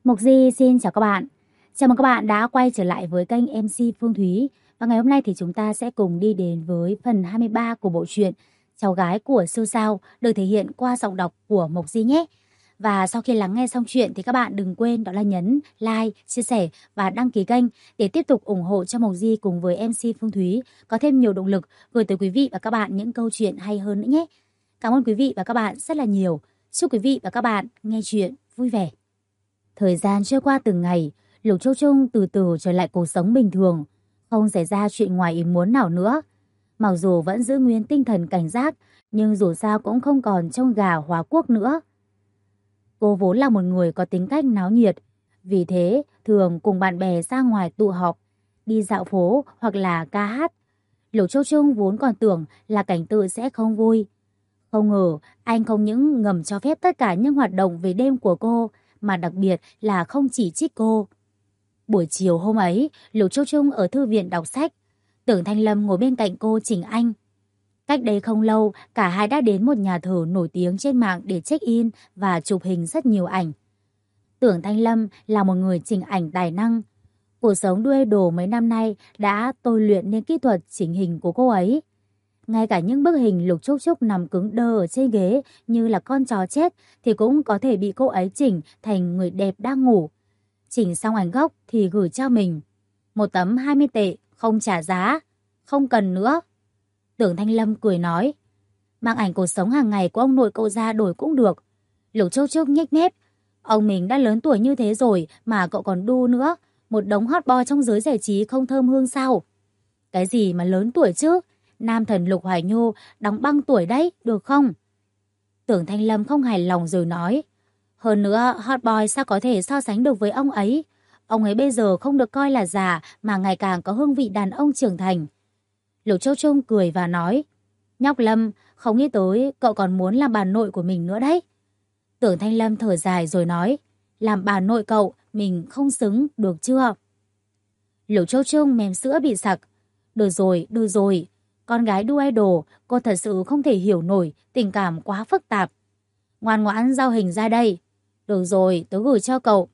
Mục Di xin chào các bạn. Chào mừng các bạn đã quay trở lại với kênh MC Phương Thúy. Và ngày hôm nay thì chúng ta sẽ cùng đi đến với phần 23 của bộ truyện Cháu gái của siêu sao được thể hiện qua giọng đọc của Mục Di nhé. Và sau khi lắng nghe xong chuyện thì các bạn đừng quên đó là nhấn like, chia sẻ và đăng ký kênh để tiếp tục ủng hộ cho Mục Di cùng với MC Phương Thúy có thêm nhiều động lực gửi tới quý vị và các bạn những câu chuyện hay hơn nữa nhé. Cảm ơn quý vị và các bạn rất là nhiều. Chúc quý vị và các bạn nghe chuyện vui vẻ. Thời gian trôi qua từng ngày, Lục Châu Trung từ từ trở lại cuộc sống bình thường, không xảy ra chuyện ngoài ý muốn nào nữa. Mặc dù vẫn giữ nguyên tinh thần cảnh giác, nhưng dù sao cũng không còn trông gà hóa quốc nữa. Cô vốn là một người có tính cách náo nhiệt, vì thế thường cùng bạn bè ra ngoài tụ họp, đi dạo phố hoặc là ca hát. Lục Châu Trung vốn còn tưởng là Cảnh Tự sẽ không vui. Không ngờ anh không những ngầm cho phép tất cả những hoạt động về đêm của cô, mà đặc biệt là không chỉ trích cô. Buổi chiều hôm ấy, Lục Châu Trung ở thư viện đọc sách, Tưởng Thanh Lâm ngồi bên cạnh cô chỉnh anh. Cách đây không lâu, cả hai đã đến một nhà thờ nổi tiếng trên mạng để check-in và chụp hình rất nhiều ảnh. Tưởng Thanh Lâm là một người chỉnh ảnh tài năng. Cuộc sống đua idol mấy năm nay đã tôi luyện nên kỹ thuật chỉnh hình của cô ấy. Ngay cả những bức hình Lục Trúc Trúc nằm cứng đơ ở trên ghế như là con chó chết thì cũng có thể bị cô ấy chỉnh thành người đẹp đang ngủ. Chỉnh xong ảnh gốc thì gửi cho mình. Một tấm 20 tệ, không trả giá. Không cần nữa. Tưởng Thanh Lâm cười nói. Mang ảnh cuộc sống hàng ngày của ông nội cậu ra đổi cũng được. Lục Trúc Trúc nhếch mép. Ông mình đã lớn tuổi như thế rồi mà cậu còn đu nữa. Một đống hot boy trong giới giải trí không thơm hương sao? Cái gì mà lớn tuổi chứ? Nam thần Lục Hoài Nhô đóng băng tuổi đấy, được không? Tưởng Thanh Lâm không hài lòng rồi nói. Hơn nữa, hot boy sao có thể so sánh được với ông ấy? Ông ấy bây giờ không được coi là già mà ngày càng có hương vị đàn ông trưởng thành. Lục Châu Trung cười và nói. Nhóc Lâm, không nghĩ tới cậu còn muốn làm bà nội của mình nữa đấy. Tưởng Thanh Lâm thở dài rồi nói. Làm bà nội cậu, mình không xứng, được chưa? Lục Châu Trung mềm sữa bị sặc. Được rồi, được rồi. Con gái đu idol, cô thật sự không thể hiểu nổi, tình cảm quá phức tạp. Ngoan ngoãn giao hình ra đây. Được rồi, tớ gửi cho cậu.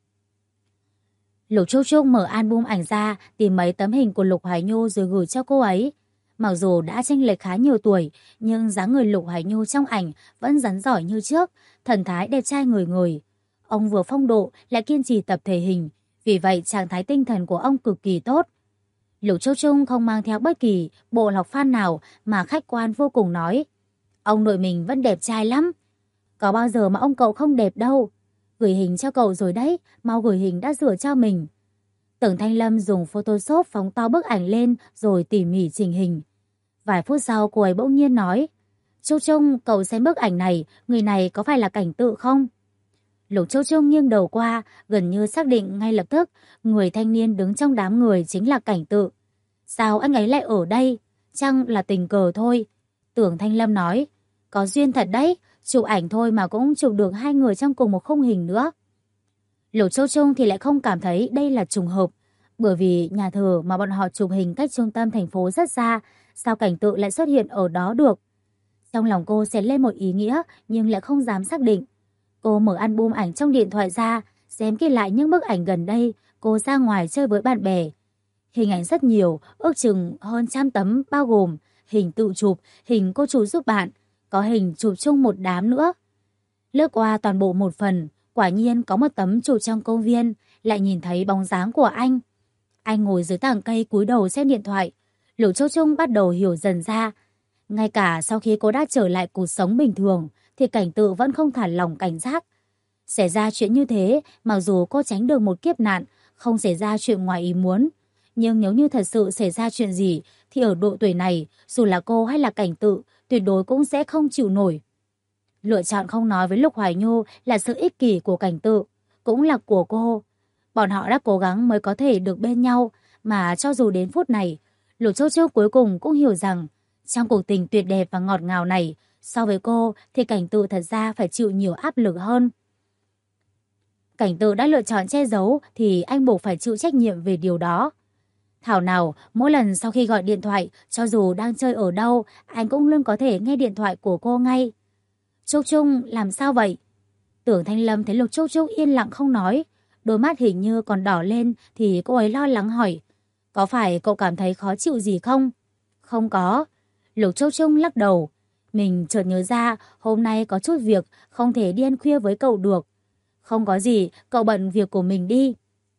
Lục Trúc Trúc mở album ảnh ra, tìm mấy tấm hình của Lục Hoài Nhô rồi gửi cho cô ấy. Mặc dù đã chênh lệch khá nhiều tuổi, nhưng dáng người Lục Hoài Nhô trong ảnh vẫn rắn giỏi như trước, thần thái đẹp trai người người. Ông vừa phong độ lại kiên trì tập thể hình, vì vậy trạng thái tinh thần của ông cực kỳ tốt. Lục Châu Trung không mang theo bất kỳ bộ lọc fan nào mà khách quan vô cùng nói. Ông nội mình vẫn đẹp trai lắm. Có bao giờ mà ông cậu không đẹp đâu. Gửi hình cho cậu rồi đấy, mau gửi hình đã rửa cho mình. Tưởng Thanh Lâm dùng Photoshop phóng to bức ảnh lên rồi tỉ mỉ chỉnh hình. Vài phút sau cô ấy bỗng nhiên nói. Châu Trung, cậu xem bức ảnh này, người này có phải là Cảnh Tự không? Lục Châu Trung nghiêng đầu qua, gần như xác định ngay lập tức người thanh niên đứng trong đám người chính là Cảnh Tự. Sao anh ấy lại ở đây? Chăng là tình cờ thôi? Tưởng Thanh Lâm nói. Có duyên thật đấy, chụp ảnh thôi mà cũng chụp được hai người trong cùng một khung hình nữa. Lục Châu Trung thì lại không cảm thấy đây là trùng hợp, bởi vì nhà thờ mà bọn họ chụp hình cách trung tâm thành phố rất xa, sao Cảnh Tự lại xuất hiện ở đó được? Trong lòng cô xẹt lên một ý nghĩa nhưng lại không dám xác định. Cô mở album ảnh trong điện thoại ra, xem kỹ lại những bức ảnh gần đây cô ra ngoài chơi với bạn bè. Hình ảnh rất nhiều, ước chừng hơn 100 tấm bao gồm hình tự chụp, hình cô chụp giúp bạn, có hình chụp chung một đám nữa. Lướt qua toàn bộ một phần, quả nhiên có một tấm chụp trong công viên, lại nhìn thấy bóng dáng của anh. Anh ngồi dưới tảng cây cúi đầu xem điện thoại. Lục Châu Trung bắt đầu hiểu dần ra. Ngay cả sau khi cô đã trở lại cuộc sống bình thường, thì Cảnh Tự vẫn không thả lỏng cảnh giác. Xảy ra chuyện như thế, mặc dù cô tránh được một kiếp nạn, không xảy ra chuyện ngoài ý muốn. Nhưng nếu như thật sự xảy ra chuyện gì, thì ở độ tuổi này, dù là cô hay là Cảnh Tự, tuyệt đối cũng sẽ không chịu nổi. Lựa chọn không nói với Lục Hoài Nhô là sự ích kỷ của Cảnh Tự, cũng là của cô. Bọn họ đã cố gắng mới có thể được bên nhau, mà cho dù đến phút này, Lục Châu Châu cuối cùng cũng hiểu rằng, trong cuộc tình tuyệt đẹp và ngọt ngào này, so với cô thì Cảnh Tự thật ra phải chịu nhiều áp lực hơn. Cảnh Tự đã lựa chọn che giấu thì anh buộc phải chịu trách nhiệm về điều đó. Thảo nào, mỗi lần sau khi gọi điện thoại, cho dù đang chơi ở đâu, anh cũng luôn có thể nghe điện thoại của cô ngay. Trúc Trung, làm sao vậy? Tưởng Thanh Lâm thấy Lục Trúc Trúc yên lặng không nói. Đôi mắt hình như còn đỏ lên thì cô ấy lo lắng hỏi. Có phải cậu cảm thấy khó chịu gì không? Không có. Lục Châu Trung lắc đầu. Mình chợt nhớ ra hôm nay có chút việc không thể đi ăn khuya với cậu được. Không có gì, cậu bận việc của mình đi.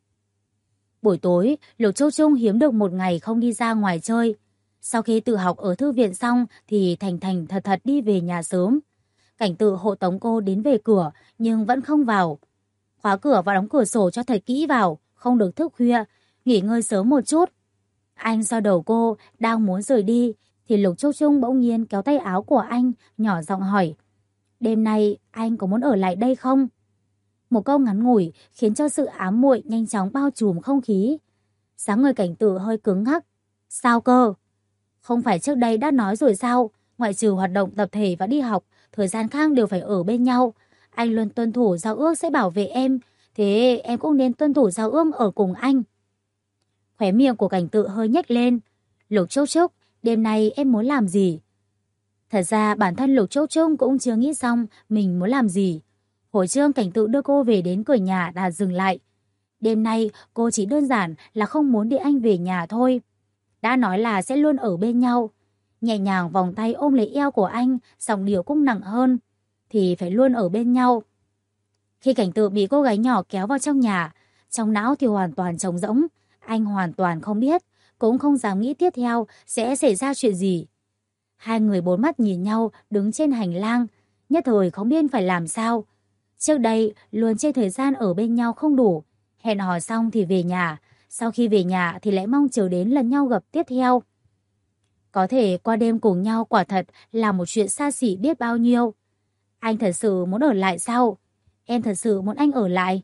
Buổi tối, Lục Châu Trung hiếm được một ngày không đi ra ngoài chơi. Sau khi tự học ở thư viện xong thì thành thành thật thật đi về nhà sớm. Cảnh Tự hộ tống cô đến về cửa nhưng vẫn không vào. Khóa cửa và đóng cửa sổ cho thật kỹ vào, không được thức khuya, nghỉ ngơi sớm một chút. Anh xoa đầu cô, đang muốn rời đi thì Lục Châu Trung bỗng nhiên kéo tay áo của anh, nhỏ giọng hỏi. Đêm nay anh có muốn ở lại đây không? Một câu ngắn ngủi khiến cho sự ám muội nhanh chóng bao trùm không khí. Dáng người Cảnh Tự hơi cứng ngắc. Sao cơ? Không phải trước đây đã nói rồi sao? Ngoại trừ hoạt động tập thể và đi học, thời gian khác đều phải ở bên nhau. Anh luôn tuân thủ giao ước sẽ bảo vệ em, thế em cũng nên tuân thủ giao ước ở cùng anh. Khóe miệng của Cảnh Tự hơi nhếch lên. Lục Trúc Trúc, đêm nay em muốn làm gì? Thật ra bản thân Lục Trúc Trúc cũng chưa nghĩ xong mình muốn làm gì. Hồi trưa Cảnh Tự đưa cô về đến cửa nhà đã dừng lại. Đêm nay cô chỉ đơn giản là không muốn để anh về nhà thôi. Đã nói là sẽ luôn ở bên nhau. Nhẹ nhàng vòng tay ôm lấy eo của anh, giọng điệu cũng nặng hơn. Thì phải luôn ở bên nhau. Khi Cảnh Tự bị cô gái nhỏ kéo vào trong nhà, trong não thì hoàn toàn trống rỗng. Anh hoàn toàn không biết, cũng không dám nghĩ tiếp theo sẽ xảy ra chuyện gì. Hai người bốn mắt nhìn nhau đứng trên hành lang, nhất thời không biết phải làm sao. Trước đây luôn chê thời gian ở bên nhau không đủ, hẹn hò xong thì về nhà, sau khi về nhà thì lại mong chờ đến lần nhau gặp tiếp theo. Có thể qua đêm cùng nhau quả thật là một chuyện xa xỉ biết bao nhiêu. Anh thật sự muốn ở lại sao? Em thật sự muốn anh ở lại.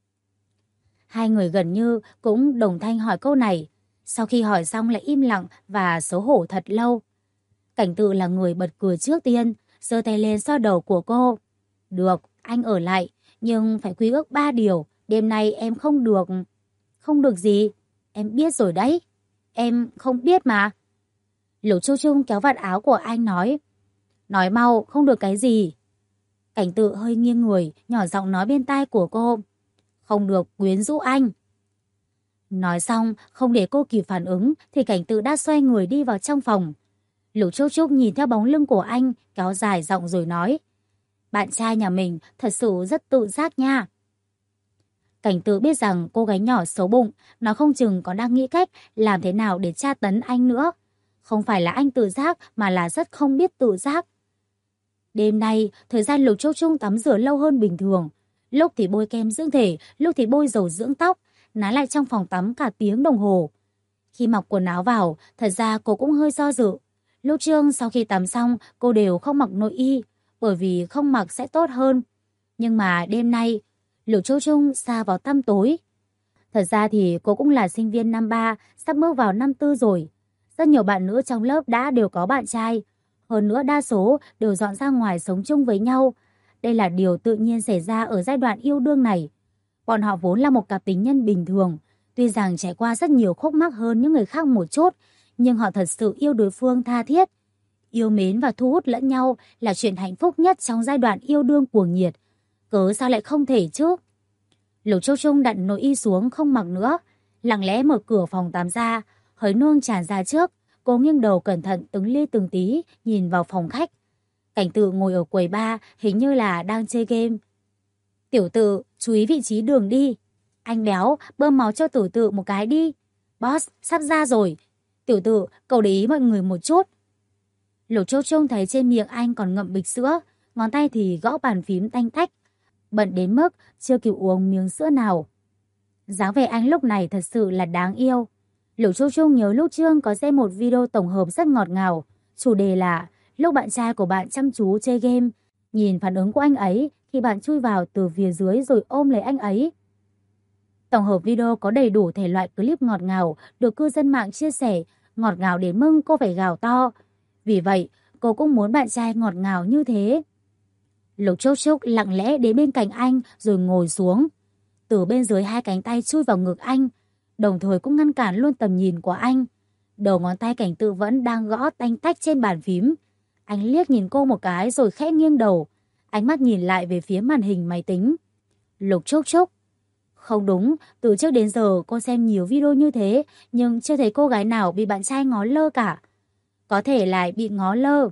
Hai người gần như cũng đồng thanh hỏi câu này. Sau khi hỏi xong lại im lặng và xấu hổ thật lâu. Cảnh Tự là người bật cười trước tiên, giơ tay lên xoa đầu của cô. Được, anh ở lại, nhưng phải quy ước 3 điều. Đêm nay em không được. Không được gì? Em biết rồi đấy. Em không biết mà. Lục Châu Trung kéo vạt áo của anh nói. Nói mau, không được cái gì. Cảnh Tự hơi nghiêng người, nhỏ giọng nói bên tai của cô. Không được quyến rũ anh. Nói xong, không để cô kịp phản ứng, thì Cảnh Tự đã xoay người đi vào trong phòng. Lục Trúc Trúc nhìn theo bóng lưng của anh, kéo dài giọng rồi nói. Bạn trai nhà mình thật sự rất tự giác nha. Cảnh Tự biết rằng cô gái nhỏ xấu bụng, nó không chừng còn đang nghĩ cách làm thế nào để tra tấn anh nữa. Không phải là anh tự giác mà là rất không biết tự giác. Đêm nay, thời gian Lục Trúc Trúc tắm rửa lâu hơn bình thường. Lúc thì bôi kem dưỡng thể, lúc thì bôi dầu dưỡng tóc, nán lại trong phòng tắm cả tiếng đồng hồ. Khi mặc quần áo vào, thật ra cô cũng hơi do dự. Lúc trước sau khi tắm xong, cô đều không mặc nội y, bởi vì không mặc sẽ tốt hơn. Nhưng mà đêm nay, Lục Châu Trung sa vào tăm tối. Thật ra thì cô cũng là sinh viên năm 3, sắp bước vào năm 4 rồi. Rất nhiều bạn nữ trong lớp đã đều có bạn trai. Hơn nữa đa số đều dọn ra ngoài sống chung với nhau. Đây là điều tự nhiên xảy ra ở giai đoạn yêu đương này. Bọn họ vốn là một cặp tình nhân bình thường. Tuy rằng trải qua rất nhiều khúc mắc hơn những người khác một chút, nhưng họ thật sự yêu đối phương tha thiết. Yêu mến và thu hút lẫn nhau là chuyện hạnh phúc nhất trong giai đoạn yêu đương cuồng nhiệt. Cớ sao lại không thể chứ? Lục Châu Trung đặt nội y xuống không mặc nữa, lặng lẽ mở cửa phòng tắm ra, hơi nương tràn ra trước. Cô nghiêng đầu cẩn thận từng ly từng tí nhìn vào phòng khách. Cảnh Tự ngồi ở quầy bar, hình như là đang chơi game. Tiểu Tự, chú ý vị trí đường đi. Anh béo, bơm máu cho Tiểu Tự một cái đi. Boss, sắp ra rồi. Tiểu Tự, cậu để ý mọi người một chút. Lục Châu Trung thấy trên miệng anh còn ngậm bịch sữa, ngón tay thì gõ bàn phím tanh tách. Bận đến mức chưa kịp uống miếng sữa nào. Dáng vẻ anh lúc này thật sự là đáng yêu. Lục Châu Trung nhớ lúc trước có xem một video tổng hợp rất ngọt ngào. Chủ đề là lúc bạn trai của bạn chăm chú chơi game, nhìn phản ứng của anh ấy khi bạn chui vào từ phía dưới rồi ôm lấy anh ấy. Tổng hợp video có đầy đủ thể loại clip ngọt ngào được cư dân mạng chia sẻ, ngọt ngào đến mức cô phải gào to. Vì vậy, cô cũng muốn bạn trai ngọt ngào như thế. Lục Trúc Trúc lặng lẽ đến bên cạnh anh rồi ngồi xuống. Từ bên dưới hai cánh tay chui vào ngực anh, đồng thời cũng ngăn cản luôn tầm nhìn của anh. Đầu ngón tay Cảnh Tự vẫn đang gõ tanh tách trên bàn phím. Anh liếc nhìn cô một cái rồi khẽ nghiêng đầu, ánh mắt nhìn lại về phía màn hình máy tính. Lục Trúc Trúc. Không đúng, từ trước đến giờ cô xem nhiều video như thế, nhưng chưa thấy cô gái nào bị bạn trai ngó lơ cả. Có thể lại bị ngó lơ.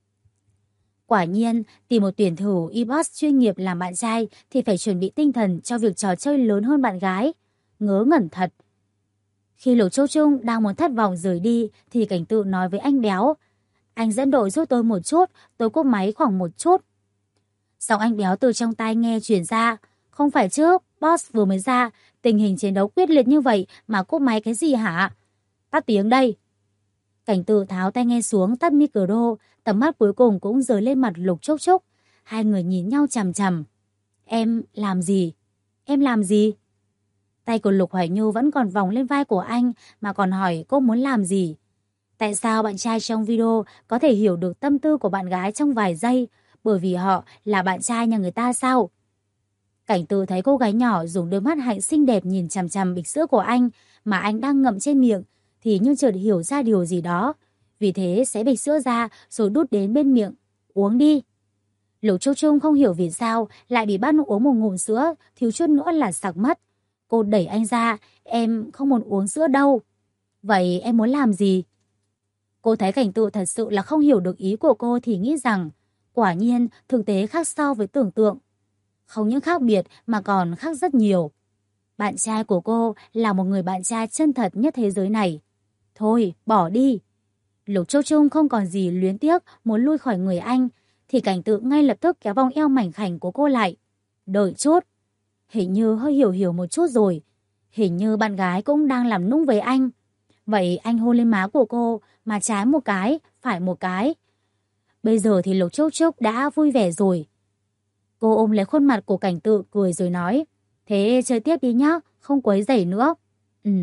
Quả nhiên, tìm một tuyển thủ e-boss chuyên nghiệp làm bạn trai thì phải chuẩn bị tinh thần cho việc trò chơi lớn hơn bạn gái. Ngớ ngẩn thật. Khi Lục Châu Trung đang muốn thất vọng rời đi thì Cảnh Tự nói với anh Béo. Anh dẫn đội giúp tôi một chút, tôi cúp máy khoảng một chút. Giọng anh Béo từ trong tai nghe chuyển ra. Không phải chứ, boss vừa mới ra, tình hình chiến đấu quyết liệt như vậy mà cúp máy cái gì hả? Tắt tiếng đây. Cảnh Tự tháo tai nghe xuống tắt micro, tầm mắt cuối cùng cũng rời lên mặt Lục Trúc Trúc. Hai người nhìn nhau chằm chằm. Em làm gì? Em làm gì? Tay của Lục Hoài Nhu vẫn còn vòng lên vai của anh mà còn hỏi cô muốn làm gì. Tại sao bạn trai trong video có thể hiểu được tâm tư của bạn gái trong vài giây? Bởi vì họ là bạn trai nhà người ta sao? Cảnh Tự thấy cô gái nhỏ dùng đôi mắt hạnh xinh đẹp nhìn chằm chằm bịch sữa của anh mà anh đang ngậm trên miệng thì như chợt hiểu ra điều gì đó. Vì thế sẽ bịch sữa ra rồi đút đến bên miệng. Uống đi. Lục Châu Trung không hiểu vì sao lại bị bắt uống một ngụm sữa, thiếu chút nữa là sặc mất. Cô đẩy anh ra, em không muốn uống sữa đâu. Vậy em muốn làm gì? Cô thấy Cảnh Tự thật sự là không hiểu được ý của cô thì nghĩ rằng quả nhiên thực tế khác so với tưởng tượng. Không những khác biệt mà còn khác rất nhiều. Bạn trai của cô là một người bạn trai chân thật nhất thế giới này. Thôi, bỏ đi. Lục Châu Trung không còn gì luyến tiếc muốn lui khỏi người anh thì Cảnh Tự ngay lập tức kéo vòng eo mảnh khảnh của cô lại. Đợi chút. Hình như hơi hiểu một chút rồi. Hình như bạn gái cũng đang làm nũng với anh. Vậy anh hôn lên má của cô mà trái một cái, phải một cái. Bây giờ thì Lục Trúc Trúc đã vui vẻ rồi. Cô ôm lấy khuôn mặt của Cảnh Tự cười rồi nói. Thế chơi tiếp đi nhá, không quấy rầy nữa. Ừ.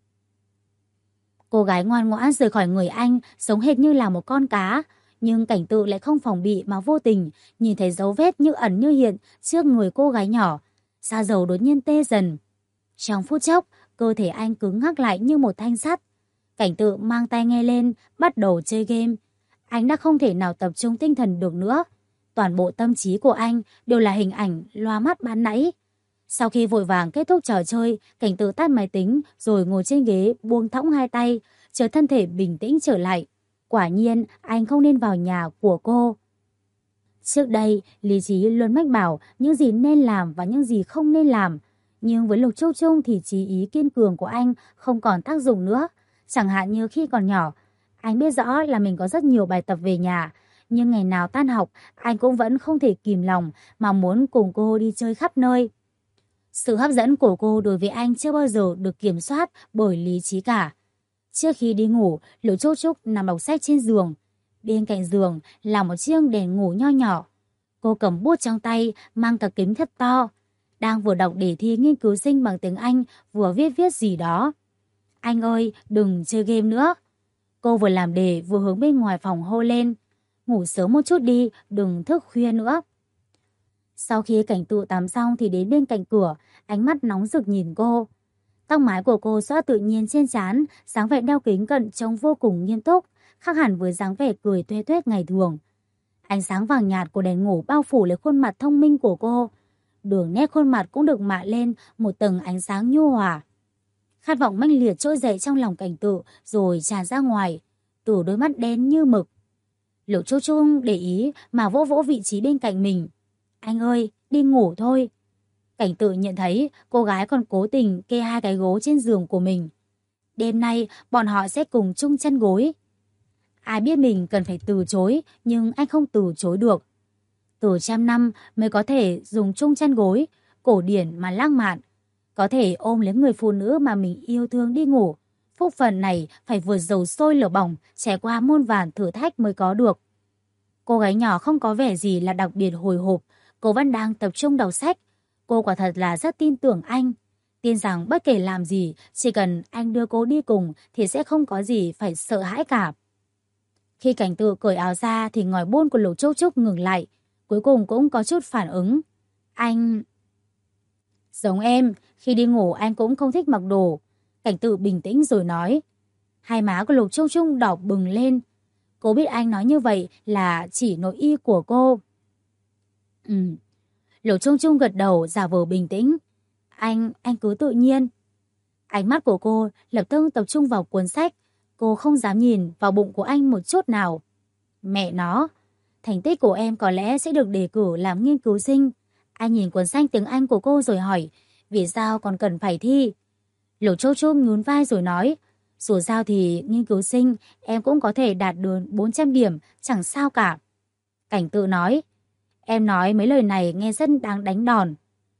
Cô gái ngoan ngoãn rời khỏi người anh, sống hệt như là một con cá. Nhưng Cảnh Tự lại không phòng bị mà vô tình, nhìn thấy dấu vết như ẩn như hiện trước người cô gái nhỏ. Da dầu đột nhiên tê dần. Trong phút chốc, cơ thể anh cứng ngắc lại như một thanh sắt. Cảnh Tự mang tai nghe lên, bắt đầu chơi game. Anh đã không thể nào tập trung tinh thần được nữa. Toàn bộ tâm trí của anh đều là hình ảnh loa mắt ban nãy. Sau khi vội vàng kết thúc trò chơi, Cảnh Tự tắt máy tính rồi ngồi trên ghế buông thõng hai tay, chờ thân thể bình tĩnh trở lại. Quả nhiên, anh không nên vào nhà của cô. Trước đây, lý trí luôn mách bảo những gì nên làm và những gì không nên làm. Nhưng với Lục Châu Trung thì trí ý kiên cường của anh không còn tác dụng nữa. Chẳng hạn như khi còn nhỏ, anh biết rõ là mình có rất nhiều bài tập về nhà. Nhưng ngày nào tan học, anh cũng vẫn không thể kìm lòng mà muốn cùng cô đi chơi khắp nơi. Sự hấp dẫn của cô đối với anh chưa bao giờ được kiểm soát bởi lý trí cả. Trước khi đi ngủ, Lục Châu Trúc nằm đọc sách trên giường. Bên cạnh giường là một chiếc đèn ngủ nho nhỏ. Cô cầm bút trong tay, mang cả kính thật to. Đang vừa đọc đề thi nghiên cứu sinh bằng tiếng Anh, vừa viết gì đó. Anh ơi, đừng chơi game nữa. Cô vừa làm đề vừa hướng bên ngoài phòng hô lên. Ngủ sớm một chút đi, đừng thức khuya nữa. Sau khi Cảnh Tự tắm xong thì đến bên cạnh cửa, ánh mắt nóng rực nhìn cô. Tóc mái của cô xõa tự nhiên trên trán, dáng vẻ đeo kính cận trông vô cùng nghiêm túc, khác hẳn với dáng vẻ cười tuê tuét ngày thường. Ánh sáng vàng nhạt của đèn ngủ bao phủ lấy khuôn mặt thông minh của cô. Đường nét khuôn mặt cũng được mạ lên một tầng ánh sáng nhu hòa. Khát vọng mãnh liệt trỗi dậy trong lòng Cảnh Tự rồi tràn ra ngoài, từ đôi mắt đen như mực. Lục Châu Trung để ý mà vỗ vỗ vị trí bên cạnh mình. Anh ơi, đi ngủ thôi. Cảnh Tự nhận thấy cô gái còn cố tình kê hai cái gối trên giường của mình. Đêm nay bọn họ sẽ cùng chung chăn gối. Ai biết mình cần phải từ chối, nhưng anh không từ chối được. Từ trăm năm mới có thể dùng chung chăn gối, cổ điển mà lãng mạn. Có thể ôm lấy người phụ nữ mà mình yêu thương đi ngủ. Phúc phần này phải vượt dầu sôi lửa bỏng, trải qua muôn vàn thử thách mới có được. Cô gái nhỏ không có vẻ gì là đặc biệt hồi hộp. Cô vẫn đang tập trung đọc sách. Cô quả thật là rất tin tưởng anh. Tin rằng bất kể làm gì, chỉ cần anh đưa cô đi cùng thì sẽ không có gì phải sợ hãi cả. Khi Cảnh Tự cởi áo ra thì ngòi bôn của Lục Trúc Trúc ngừng lại. Cuối cùng cũng có chút phản ứng. Anh... Giống em, khi đi ngủ anh cũng không thích mặc đồ. Cảnh Tự bình tĩnh rồi nói. Hai má của Lục Trúc Trúc đỏ bừng lên. Cô biết anh nói như vậy là chỉ nội y của cô. Lục Trung Trung gật đầu giả vờ bình tĩnh. Anh cứ tự nhiên. Ánh mắt của cô lập tức tập trung vào cuốn sách. Cô không dám nhìn vào bụng của anh một chút nào. Mẹ nó, thành tích của em có lẽ sẽ được đề cử làm nghiên cứu sinh. Anh nhìn cuốn sách tiếng Anh của cô rồi hỏi, vì sao còn cần phải thi? Lục Châu Trung nhún vai rồi nói, dù sao thì nghiên cứu sinh em cũng có thể đạt được 400 điểm, chẳng sao cả. Cảnh Tự nói, em nói mấy lời này nghe rất đáng đánh đòn.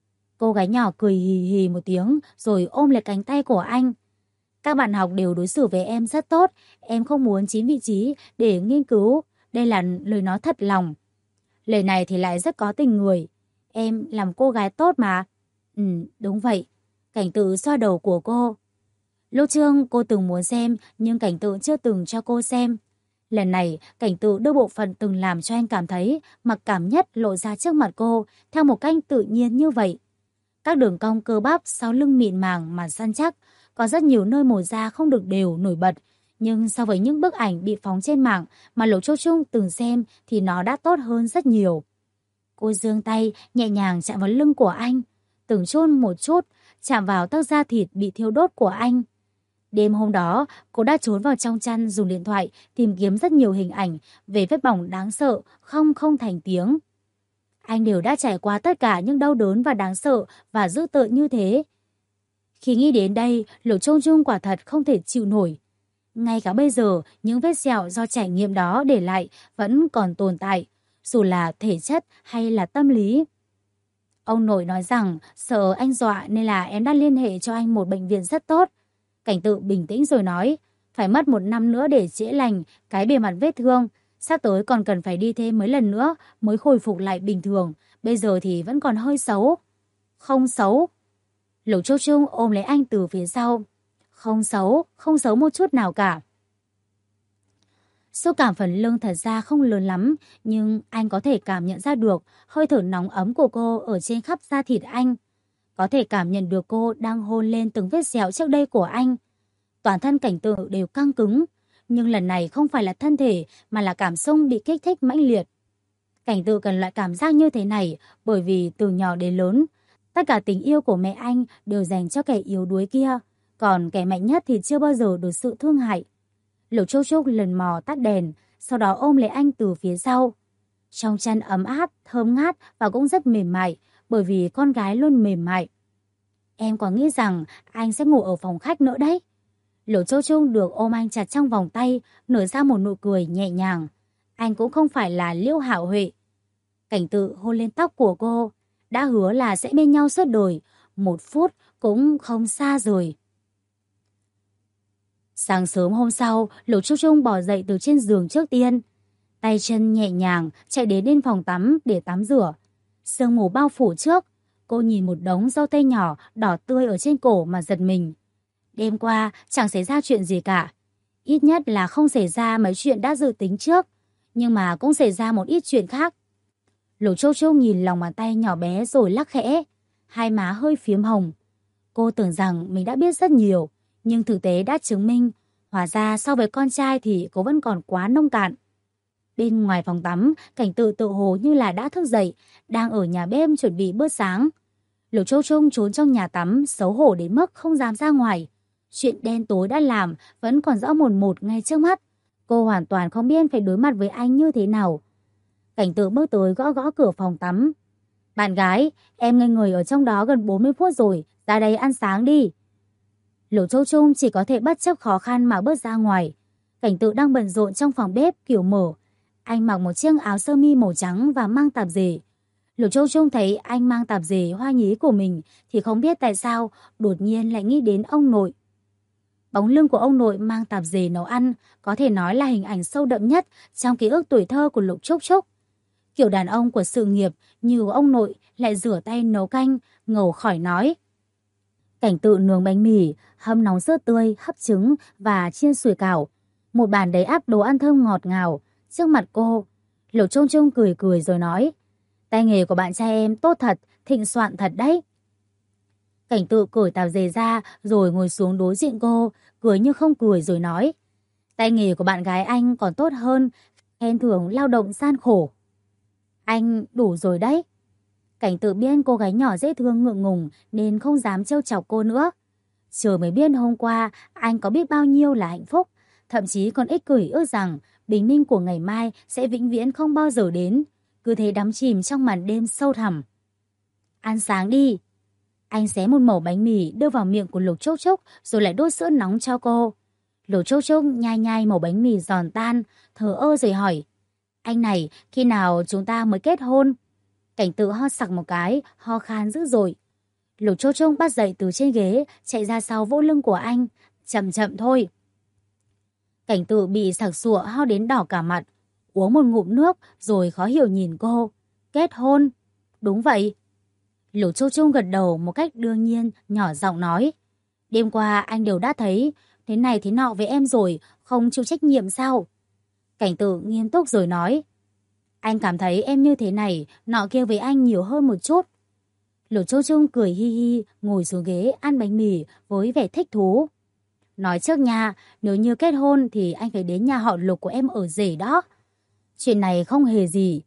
Cô gái nhỏ cười hì hì một tiếng rồi ôm lấy cánh tay của anh. Các bạn học đều đối xử với em rất tốt, em không muốn chiếm vị trí để nghiên cứu. Đây là lời nói thật lòng. Lời này thì lại rất có tình người. Em làm cô gái tốt mà. Ừ, đúng vậy. Cảnh Tự xoa đầu của cô. Lúc trước cô từng muốn xem nhưng Cảnh Tự chưa từng cho cô xem. Lần này Cảnh Tự đưa bộ phận từng làm cho anh cảm thấy mặc cảm nhất lộ ra trước mặt cô theo một cách tự nhiên như vậy. Các đường cong cơ bắp sau lưng mịn màng mà săn chắc, có rất nhiều nơi màu da không được đều nổi bật. Nhưng so với những bức ảnh bị phóng trên mạng mà Lục Châu Trung từng xem thì nó đã tốt hơn rất nhiều. Cô giương tay nhẹ nhàng chạm vào lưng của anh, từng chút một chút chạm vào tấc da thịt bị thiêu đốt của anh. Đêm hôm đó, cô đã trốn vào trong chăn dùng điện thoại tìm kiếm rất nhiều hình ảnh về vết bỏng đáng sợ không thành tiếng. Anh đều đã trải qua tất cả những đau đớn và đáng sợ và dữ tợn như thế. Khi nghĩ đến đây, Lục Châu Trung quả thật không thể chịu nổi. Ngay cả bây giờ, những vết sẹo do trải nghiệm đó để lại vẫn còn tồn tại, dù là thể chất hay là tâm lý. Ông nội nói rằng sợ anh dọa nên là em đã liên hệ cho anh một bệnh viện rất tốt. Cảnh Tự bình tĩnh rồi nói, phải mất 1 năm nữa để chữa lành cái bề mặt vết thương. Sắp tới còn cần phải đi thêm mấy lần nữa mới khôi phục lại bình thường. Bây giờ thì vẫn còn hơi xấu. Không xấu. Lục Châu Trung ôm lấy anh từ phía sau. Không xấu, không xấu một chút nào cả. Xúc cảm phần lưng thật ra không lớn lắm, nhưng anh có thể cảm nhận ra được hơi thở nóng ấm của cô ở trên khắp da thịt anh. Có thể cảm nhận được cô đang hôn lên từng vết sẹo trước đây của anh. Toàn thân Cảnh Tự đều căng cứng, nhưng lần này không phải là thân thể mà là cảm xúc bị kích thích mãnh liệt. Cảnh Tự cần loại cảm giác như thế này bởi vì từ nhỏ đến lớn, tất cả tình yêu của mẹ anh đều dành cho kẻ yếu đuối kia, còn kẻ mạnh nhất thì chưa bao giờ được sự thương hại. Lục Châu Trúc lần mò tắt đèn, sau đó ôm lấy anh từ phía sau. Trong chăn ấm áp, thơm ngát và cũng rất mềm mại, bởi vì con gái luôn mềm mại. Em có nghĩ rằng anh sẽ ngủ ở phòng khách nữa đấy. Lục Châu Trung được ôm anh chặt trong vòng tay, nở ra một nụ cười nhẹ nhàng. Anh cũng không phải là Liễu Hạo Huệ. Cảnh Tự hôn lên tóc của cô, đã hứa là sẽ bên nhau suốt đời, 1 phút cũng không xa rồi. Sáng sớm hôm sau, Lục Châu Trung bò dậy từ trên giường trước tiên. Tay chân nhẹ nhàng chạy đến phòng tắm để tắm rửa. Sương mù bao phủ trước, cô nhìn một đống râu tây nhỏ đỏ tươi ở trên cổ mà giật mình. Đêm qua chẳng xảy ra chuyện gì cả. Ít nhất là không xảy ra mấy chuyện đã dự tính trước, nhưng mà cũng xảy ra một ít chuyện khác. Lục Châu Trung nhìn lòng bàn tay nhỏ bé rồi lắc khẽ, hai má hơi phiếm hồng. Cô tưởng rằng mình đã biết rất nhiều, nhưng thực tế đã chứng minh, hóa ra so với con trai thì cô vẫn còn quá nông cạn. Bên ngoài phòng tắm, Cảnh Tự tự hồ như là đã thức dậy, đang ở nhà bếp chuẩn bị bữa sáng. Lục Châu Trung trốn trong nhà tắm, xấu hổ đến mức không dám ra ngoài. Chuyện đen tối đã làm vẫn còn rõ mồn một ngay trước mắt. Cô hoàn toàn không biết phải đối mặt với anh như thế nào. Cảnh Tự bước tới gõ gõ cửa phòng tắm. Bạn gái, em ngây người ở trong đó gần 40 phút rồi, ra đây ăn sáng đi. Lục Châu Trung chỉ có thể bất chấp khó khăn mà bước ra ngoài. Cảnh Tự đang bận rộn trong phòng bếp kiểu mở. Anh mặc một chiếc áo sơ mi màu trắng và mang tạp dề. Lục Châu Trung thấy anh mang tạp dề hoa nhí của mình thì không biết tại sao đột nhiên lại nghĩ đến ông nội. Bóng lưng của ông nội mang tạp dề nấu ăn có thể nói là hình ảnh sâu đậm nhất trong ký ức tuổi thơ của Lục Trúc Trúc. Kiểu đàn ông của sự nghiệp như ông nội lại rửa tay nấu canh, ngầu khỏi nói. Cảnh Tự nướng bánh mì, hâm nóng sữa tươi, hấp trứng và chiên sủi cảo. Một bàn đầy ắp đồ ăn thơm ngọt ngào trước mặt cô. Lục Trung Trung cười cười rồi nói, tay nghề của bạn trai em tốt thật, thịnh soạn thật đấy. Cảnh Tự cởi tạp dề ra rồi ngồi xuống đối diện cô, cười như không cười rồi nói, tay nghề của bạn gái anh còn tốt hơn, khen thưởng lao động gian khổ. Anh đủ rồi đấy. Cảnh tự biết cô gái nhỏ dễ thương ngượng ngùng nên không dám trêu chọc cô nữa. Trời mới biết hôm qua anh có biết bao nhiêu là hạnh phúc, thậm chí còn ích kỷ ước rằng bình minh của ngày mai sẽ vĩnh viễn không bao giờ đến, cứ thế đắm chìm trong màn đêm sâu thẳm. Ăn sáng đi. Anh xé một mẩu bánh mì đưa vào miệng của Lục Chốc Chốc rồi lại đốt sữa nóng cho cô. Lục Chốc Chốc nhai nhai mẩu bánh mì giòn tan, thờ ơ rồi hỏi. Anh này, khi nào chúng ta mới kết hôn? Cảnh tự ho sặc một cái, ho khan dữ dội. Lục Chốc Chốc bắt dậy từ trên ghế, chạy ra sau vỗ lưng của anh. Chậm chậm thôi. Cảnh tự bị sặc sụa ho đến đỏ cả mặt. Uống một ngụm nước rồi khó hiểu nhìn cô. Kết hôn? Đúng vậy. Lục Chốc Chốc gật đầu một cách đương nhiên, nhỏ giọng nói. Đêm qua anh đều đã thấy, thế này thế nọ với em rồi, không chịu trách nhiệm sao? Cảnh tự nghiêm túc rồi nói. Anh cảm thấy em như thế này, nọ kia với anh nhiều hơn một chút. Lục Chốc Chốc cười hi hi, ngồi xuống ghế ăn bánh mì với vẻ thích thú. Nói trước nha, nếu như kết hôn thì anh phải đến nhà họ Lục của em ở rể đó. Chuyện này không hề gì.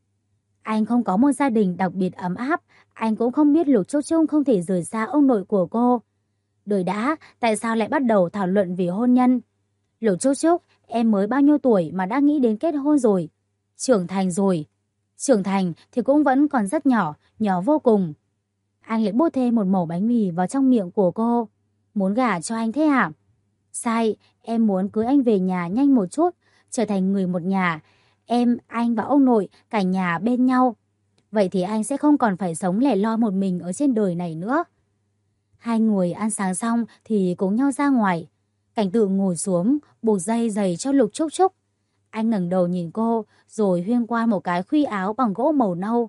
Anh không có một gia đình đặc biệt ấm áp, anh cũng không biết Lục Chốc Chốc không thể rời xa ông nội của cô. Đời đã, tại sao lại bắt đầu thảo luận về hôn nhân? Lục Chốc Chốc, em mới bao nhiêu tuổi mà đã nghĩ đến kết hôn rồi? Trưởng thành rồi. Trưởng thành thì cũng vẫn còn rất nhỏ, nhỏ vô cùng. Anh lại bút thêm một mẩu bánh mì vào trong miệng của cô. Muốn gả cho anh thế hả? Sai, em muốn cưới anh về nhà nhanh một chút, trở thành người một nhà. Em, anh và ông nội, cả nhà bên nhau. Vậy thì anh sẽ không còn phải sống lẻ loi một mình ở trên đời này nữa. Hai người ăn sáng xong thì cùng nhau ra ngoài. Cảnh tự ngồi xuống, buộc dây giày cho Lục Chốc Chốc. Anh ngẩng đầu nhìn cô, rồi huyên qua một cái khuy áo bằng gỗ màu nâu.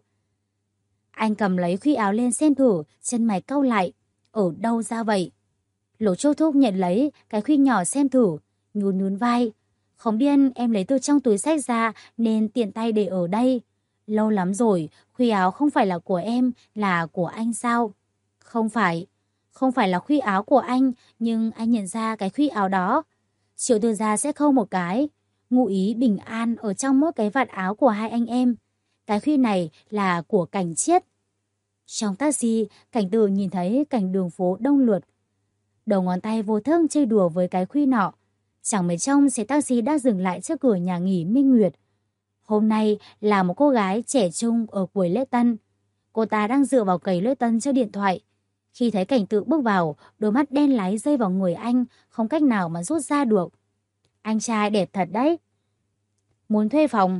Anh cầm lấy khuy áo lên xem thử, chân mày cau lại. Ở đâu ra vậy? Lục Chốc Chốc nhận lấy cái khuy nhỏ xem thử, nhún nhún vai. Không biết em lấy từ trong túi xách ra nên tiện tay để ở đây. Lâu lắm rồi, khuy áo không phải là của em, là của anh sao? Không phải. Không phải là khuy áo của anh, nhưng anh nhận ra cái khuy áo đó. Triệu Tư Gia sẽ khâu một cái, ngụ ý bình an ở trong mỗi cái vạt áo của hai anh em. Cái khuy này là của Cảnh Chiết. Trong taxi, Cảnh Tự nhìn thấy cảnh đường phố đông lượt. Đầu ngón tay vô thức chơi đùa với cái khuy nọ. Chẳng mấy trong xe taxi đã dừng lại trước cửa nhà nghỉ Minh Nguyệt. Hôm nay là một cô gái trẻ trung ở buổi lễ tân. Cô ta đang dựa vào cầy lễ tân cho điện thoại. Khi thấy Cảnh Tự bước vào, đôi mắt đen láy rơi vào người anh, không cách nào mà rút ra được. Anh trai đẹp thật đấy. Muốn thuê phòng?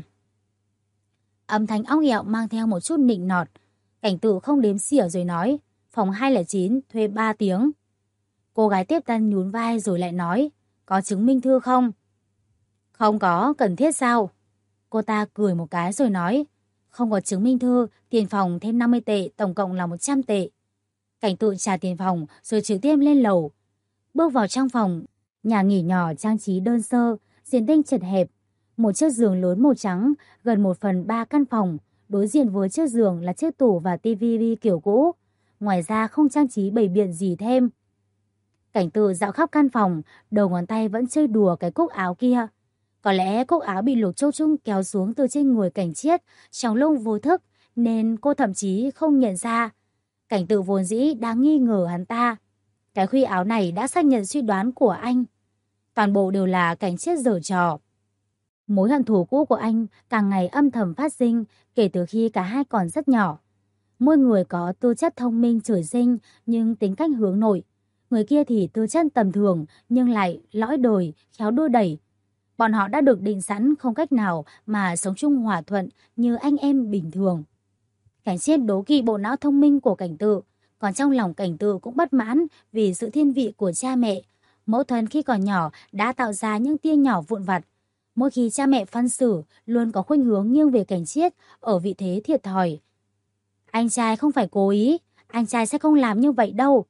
Âm thanh ong ẹo mang theo một chút nịnh nọt. Cảnh Tự không đếm xỉa rồi nói, phòng 209, thuê 3 tiếng. Cô gái tiếp tân nhún vai rồi lại nói, có chứng minh thư không? Không có, cần thiết sao? Cô ta cười một cái rồi nói, không có chứng minh thư, tiền phòng thêm 50 tệ, tổng cộng là 100 tệ. Cảnh Tự trả tiền phòng rồi trực tiếp lên lầu. Bước vào trong phòng, nhà nghỉ nhỏ trang trí đơn sơ, diện tích chật hẹp. Một chiếc giường lớn màu trắng, gần 1/3 căn phòng. Đối diện với chiếc giường là chiếc tủ và tivi kiểu cũ. Ngoài ra không trang trí bày biện gì thêm. Cảnh Tự dạo khắp căn phòng, đầu ngón tay vẫn chơi đùa cái cúc áo kia. Có lẽ cúc áo bị Lục Chốc Chốc kéo xuống từ trên người Cảnh Chiết trong lúc vô thức, nên cô thậm chí không nhận ra. Cảnh Tự vốn dĩ đang nghi ngờ hắn ta. Cái khuy áo này đã xác nhận suy đoán của anh. Toàn bộ đều là Cảnh Chiết giở trò. Mối hận thù cũ của anh càng ngày âm thầm phát sinh kể từ khi cả hai còn rất nhỏ. Mỗi người có tư chất thông minh trời sinh nhưng tính cách hướng nội. Người kia thì tư chất tầm thường nhưng lại lõi đời, khéo đưa đẩy. Bọn họ đã được định sẵn không cách nào mà sống chung hòa thuận như anh em bình thường. Cảnh Chiết đố kỵ bộ não thông minh của Cảnh Tự, còn trong lòng Cảnh Tự cũng bất mãn vì sự thiên vị của cha mẹ. Mẫu thân khi còn nhỏ đã tạo ra những tia nhỏ vụn vặt. Mỗi khi cha mẹ phân xử, luôn có khuynh hướng nghiêng về Cảnh Chiết ở vị thế thiệt thòi. Anh trai không phải cố ý, anh trai sẽ không làm như vậy đâu.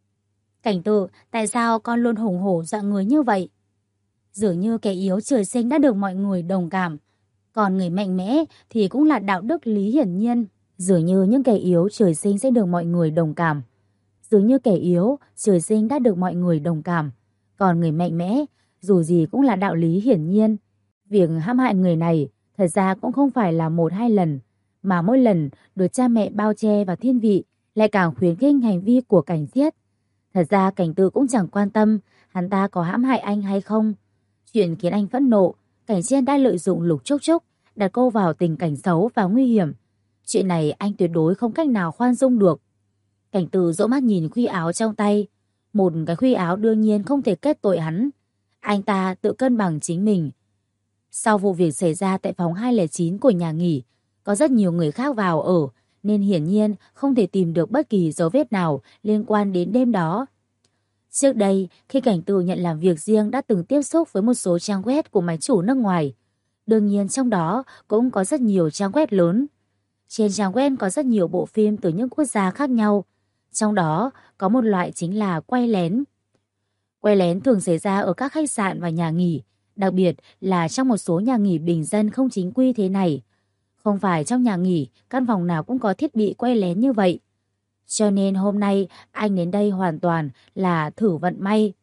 Cảnh Tự, tại sao con luôn hùng hổ dọa người như vậy? Dường như kẻ yếu trời sinh đã được mọi người đồng cảm, còn người mạnh mẽ thì cũng là đạo đức lý hiển nhiên. Dường như những kẻ yếu trời sinh sẽ được mọi người đồng cảm. Dường như kẻ yếu trời sinh đã được mọi người đồng cảm, còn người mạnh mẽ dù gì cũng là đạo lý hiển nhiên. Việc hãm hại người này thật ra cũng không phải là 1-2 lần, Mà mỗi lần được cha mẹ bao che và thiên vị lại càng khuyến khích hành vi của Cảnh Chiết. Thật ra Cảnh Tự cũng chẳng quan tâm hắn ta có hãm hại anh hay không. Chuyện khiến anh phẫn nộ, Cảnh Chiết đã lợi dụng Lục Trúc Trúc, đặt cô vào tình cảnh xấu và nguy hiểm. Chuyện này anh tuyệt đối không cách nào khoan dung được. Cảnh Tự dỗ mắt nhìn khuy áo trong tay. Một cái khuy áo đương nhiên không thể kết tội hắn. Anh ta tự cân bằng chính mình. Sau vụ việc xảy ra tại phòng 209 của nhà nghỉ, có rất nhiều người khác vào ở, nên hiển nhiên không thể tìm được bất kỳ dấu vết nào liên quan đến đêm đó. Trước đây, khi Cảnh Tự nhận làm việc riêng đã từng tiếp xúc với một số trang web của máy chủ nước ngoài. Đương nhiên trong đó cũng có rất nhiều trang web lớn. Trên trang web có rất nhiều bộ phim từ những quốc gia khác nhau. Trong đó có một loại chính là quay lén. Quay lén thường xảy ra ở các khách sạn và nhà nghỉ, đặc biệt là trong một số nhà nghỉ bình dân không chính quy thế này. Không phải trong nhà nghỉ, căn phòng nào cũng có thiết bị quay lén như vậy. Cho nên hôm nay anh đến đây hoàn toàn là thử vận may.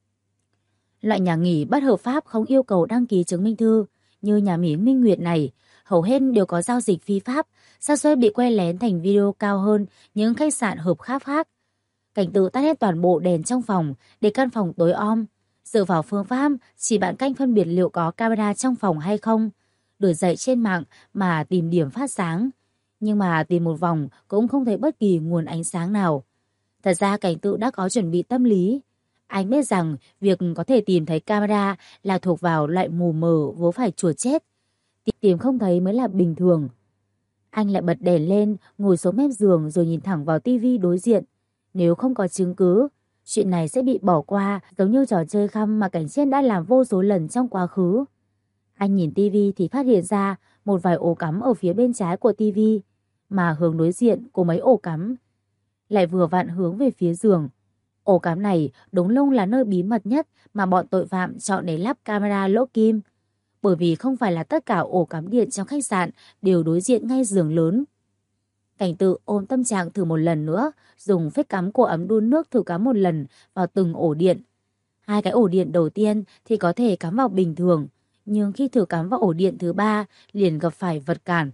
Loại nhà nghỉ bất hợp pháp không yêu cầu đăng ký chứng minh thư như nhà nghỉ Minh Nguyệt này, hầu hết đều có giao dịch phi pháp, xác suất bị quay lén thành video cao hơn những khách sạn hợp pháp khác. Cảnh Tự tắt hết toàn bộ đèn trong phòng để căn phòng tối om. Dựa vào phương pháp chỉ bạn cách phân biệt liệu có camera trong phòng hay không, đổi dậy trên mạng mà tìm điểm phát sáng. Nhưng mà tìm một vòng cũng không thấy bất kỳ nguồn ánh sáng nào. Thật ra Cảnh Tự đã có chuẩn bị tâm lý. Anh biết rằng việc có thể tìm thấy camera là thuộc vào loại mù mờ vớ phải chuột chết. Tìm không thấy mới là bình thường. Anh lại bật đèn lên, ngồi xuống mép giường rồi nhìn thẳng vào tivi đối diện. Nếu không có chứng cứ, chuyện này sẽ bị bỏ qua, giống như trò chơi khăm mà Cảnh Chiết đã làm vô số lần trong quá khứ. Anh nhìn tivi thì phát hiện ra một vài ổ cắm ở phía bên trái của tivi, mà hướng đối diện của mấy ổ cắm lại vừa vặn hướng về phía giường. Ổ cắm này đúng lung là nơi bí mật nhất mà bọn tội phạm chọn để lắp camera lỗ kim, bởi vì không phải là tất cả ổ cắm điện trong khách sạn đều đối diện ngay giường lớn. Cảnh Tự ôm tâm trạng thử một lần nữa, dùng phích cắm của ấm đun nước thử cắm một lần vào từng ổ điện. Hai cái ổ điện đầu tiên thì có thể cắm vào bình thường, nhưng khi thử cắm vào ổ điện thứ ba liền gặp phải vật cản.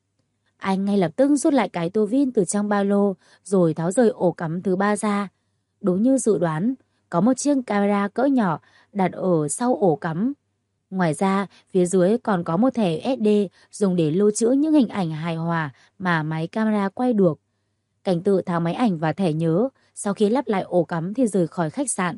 Anh ngay lập tức rút lại cái tua vin từ trong ba lô rồi tháo rời ổ cắm thứ ba ra. Đúng như dự đoán, có một chiếc camera cỡ nhỏ đặt ở sau ổ cắm. Ngoài ra, phía dưới còn có một thẻ SD dùng để lưu trữ những hình ảnh hài hòa mà máy camera quay được. Cảnh Tự tháo máy ảnh và thẻ nhớ, sau khi lắp lại ổ cắm thì rời khỏi khách sạn.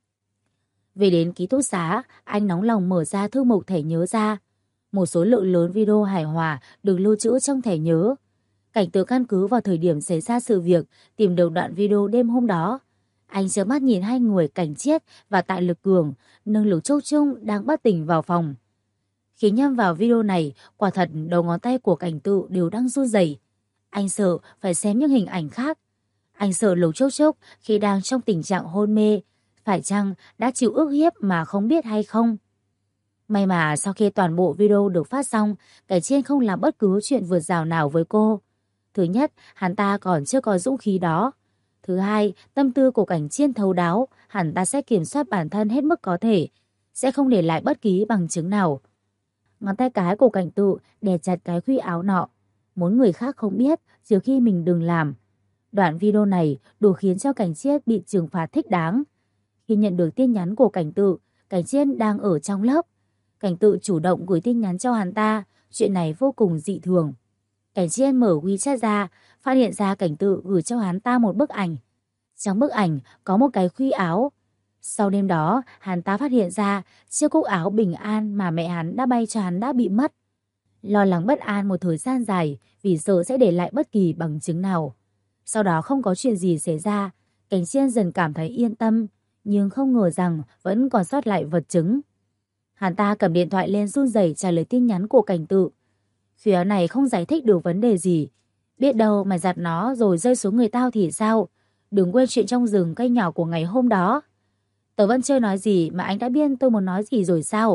Về đến ký túc xá, anh nóng lòng mở ra thư mục thẻ nhớ ra. Một số lượng lớn video hài hòa được lưu trữ trong thẻ nhớ. Cảnh Tự căn cứ vào thời điểm xảy ra sự việc, tìm được đoạn video đêm hôm đó. Anh chớp mắt nhìn hai người Cảnh Chiết và Tạ Lực Cường nâng Lục Trúc Trúc đang bất tỉnh vào phòng. Khi nhâm vào video này, quả thật đầu ngón tay của Cảnh Tự đều đang run rẩy. Anh sợ phải xem những hình ảnh khác. Anh sợ Lục Trúc Trúc khi đang trong tình trạng hôn mê, phải chăng đã chịu ức hiếp mà không biết hay không. May mà sau khi toàn bộ video được phát xong, Cảnh Chiết không làm bất cứ chuyện vượt rào nào với cô. Thứ nhất, hắn ta còn chưa có dũng khí đó. Thứ hai, tâm tư của Cảnh Chiết thấu đáo, hắn ta sẽ kiểm soát bản thân hết mức có thể, sẽ không để lại bất kỳ bằng chứng nào. Ngón tay cái của Cảnh Tự đè chặt cái khuy áo nọ, muốn người khác không biết trừ khi mình đừng làm. Đoạn video này đủ khiến cho Cảnh Chiết bị trừng phạt thích đáng. Khi nhận được tin nhắn của Cảnh Tự, Cảnh Chiết đang ở trong lớp. Cảnh Tự chủ động gửi tin nhắn cho hắn ta, chuyện này vô cùng dị thường. Cảnh Chiết mở WeChat ra, phát hiện ra Cảnh Tự gửi cho hắn ta một bức ảnh. Trong bức ảnh có một cái khuy áo. Sau đêm đó, hắn ta phát hiện ra chiếc cúc áo bình an mà mẹ hắn đã bay cho hắn đã bị mất. Lo lắng bất an một thời gian dài vì sợ sẽ để lại bất kỳ bằng chứng nào. Sau đó không có chuyện gì xảy ra, Cảnh Chiết dần cảm thấy yên tâm, nhưng không ngờ rằng vẫn còn sót lại vật chứng. Hắn ta cầm điện thoại lên run rẩy trả lời tin nhắn của Cảnh Tự. Khuy áo này không giải thích được vấn đề gì. Biết đâu mày giặt nó rồi rơi xuống người tao thì sao? Đừng quên chuyện trong rừng cây nhỏ của ngày hôm đó. Tớ vẫn chưa nói gì mà anh đã biết tôi muốn nói gì rồi sao?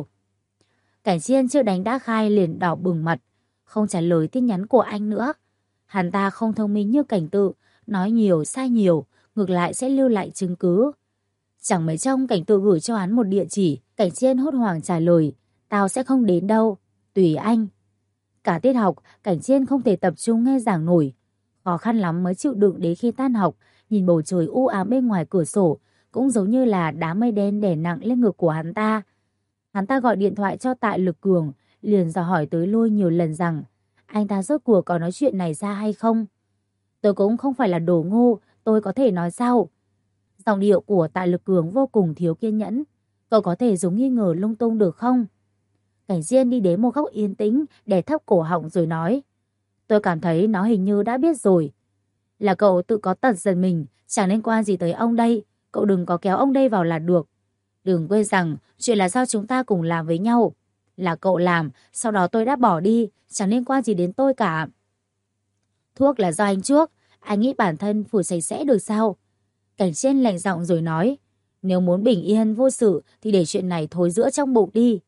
Cảnh Chiết chưa đánh đã khai liền đỏ bừng mặt, không trả lời tin nhắn của anh nữa. Hắn ta không thông minh như Cảnh Tự, nói nhiều sai nhiều, ngược lại sẽ lưu lại chứng cứ. Chẳng mấy trong Cảnh Tự gửi cho hắn một địa chỉ, Cảnh Chiết hốt hoảng trả lời, tao sẽ không đến đâu, tùy anh. Cả tiết học, Cảnh Chiên không thể tập trung nghe giảng nổi. Khó khăn lắm mới chịu đựng đến khi tan học, nhìn bầu trời u ám bên ngoài cửa sổ, cũng giống như là đám mây đen đè nặng lên ngực của hắn ta. Hắn ta gọi điện thoại cho Tạ Lực Cường, liền dò hỏi tới lui nhiều lần rằng anh ta rốt cuộc có nói chuyện này ra hay không. Tôi cũng không phải là đồ ngu, tôi có thể nói sao? Giọng điệu của Tạ Lực Cường vô cùng thiếu kiên nhẫn. Cậu có thể dùng nghi ngờ lung tung được không? Cảnh Diên đi đến một góc yên tĩnh, đè thấp cổ họng rồi nói. Tôi cảm thấy nó hình như đã biết rồi. Là cậu tự có tật giật mình, chẳng liên quan gì tới ông đây. Cậu đừng có kéo ông đây vào là được. Đừng quên rằng chuyện là do chúng ta cùng làm với nhau. Là cậu làm, sau đó tôi đã bỏ đi, chẳng liên quan gì đến tôi cả. Thuốc là do anh trước, anh nghĩ bản thân phủi sạch sẽ được sao? Cảnh Trên lạnh giọng rồi nói. Nếu muốn bình yên vô sự thì để chuyện này thối rữa trong bụng đi.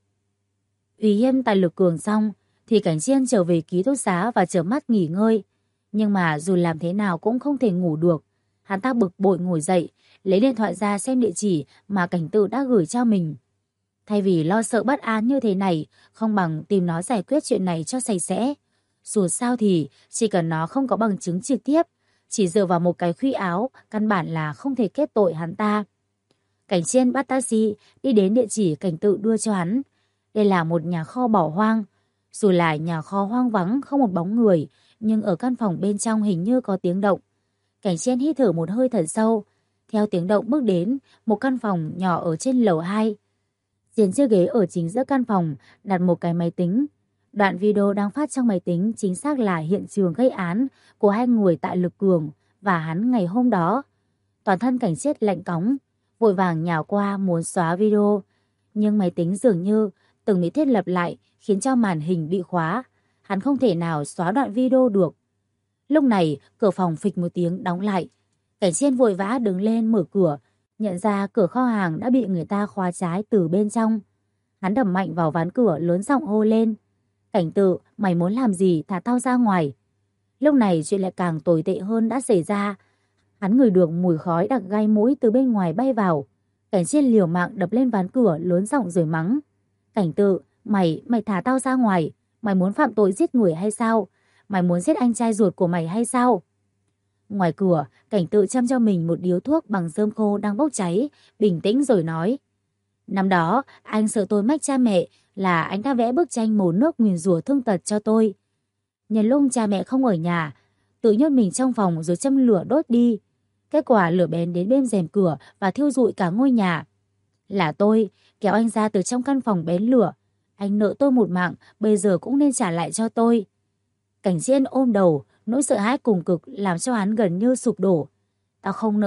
Uy hiếp Tài Lực Cường xong thì Cảnh Chiên trở về ký túc xá và chợp mắt nghỉ ngơi. Nhưng mà dù làm thế nào cũng không thể ngủ được. Hắn ta bực bội ngồi dậy, lấy điện thoại ra xem địa chỉ mà Cảnh Tự đã gửi cho mình. Thay vì lo sợ bất an như thế này, không bằng tìm nó giải quyết chuyện này cho sạch sẽ. Dù sao thì chỉ cần nó không có bằng chứng trực tiếp, chỉ dựa vào một cái khuy áo, căn bản là không thể kết tội hắn ta. Cảnh Chiên bắt taxi đi đến địa chỉ Cảnh Tự đưa cho hắn. Đây là một nhà kho bỏ hoang. Dù là nhà kho hoang vắng không một bóng người, nhưng ở căn phòng bên trong hình như có tiếng động. Cảnh Chiên hít thở một hơi thật sâu. Theo tiếng động bước đến một căn phòng nhỏ ở trên lầu 2. Trên chiếc ghế ở chính giữa căn phòng đặt một cái máy tính. Đoạn video đang phát trong máy tính chính xác là hiện trường gây án của hai người Tạ Lực Cường và hắn ngày hôm đó. Toàn thân Cảnh Chiết lạnh cóng, vội vàng nhào qua muốn xóa video. Nhưng máy tính dường như từng bị thiết lập lại khiến cho màn hình bị khóa. Hắn không thể nào xóa đoạn video được. Lúc này cửa phòng phịch một tiếng đóng lại. Cảnh Chiên vội vã đứng lên mở cửa, nhận ra cửa kho hàng đã bị người ta khóa trái từ bên trong. Hắn đập mạnh vào ván cửa lớn giọng hô lên. Cảnh Tự, mày muốn làm gì, thả tao ra ngoài. Lúc này chuyện lại càng tồi tệ hơn đã xảy ra. Hắn ngửi được mùi khói đặc gai mũi từ bên ngoài bay vào. Cảnh Chiên liều mạng đập lên ván cửa lớn giọng rồi mắng. Cảnh Tự, mày thả tao ra ngoài. Mày muốn phạm tội giết người hay sao? Mày muốn giết anh trai ruột của mày hay sao? Ngoài cửa, Cảnh Tự châm cho mình một điếu thuốc bằng rơm khô đang bốc cháy, bình tĩnh rồi nói. Năm đó, anh sợ tôi mách cha mẹ là anh đã vẽ bức tranh màu nước nguyền rủa thương tật cho tôi. Nhân lúc cha mẹ không ở nhà, tự nhốt mình trong phòng rồi châm lửa đốt đi. Kết quả lửa bén đến bên rèm cửa và thiêu rụi cả ngôi nhà. Là tôi kéo anh ra từ trong căn phòng bén lửa. Anh nợ tôi một mạng, bây giờ cũng nên trả lại cho tôi. Cảnh Chiên ôm đầu, nỗi sợ hãi cùng cực làm cho hắn gần như sụp đổ. Tao không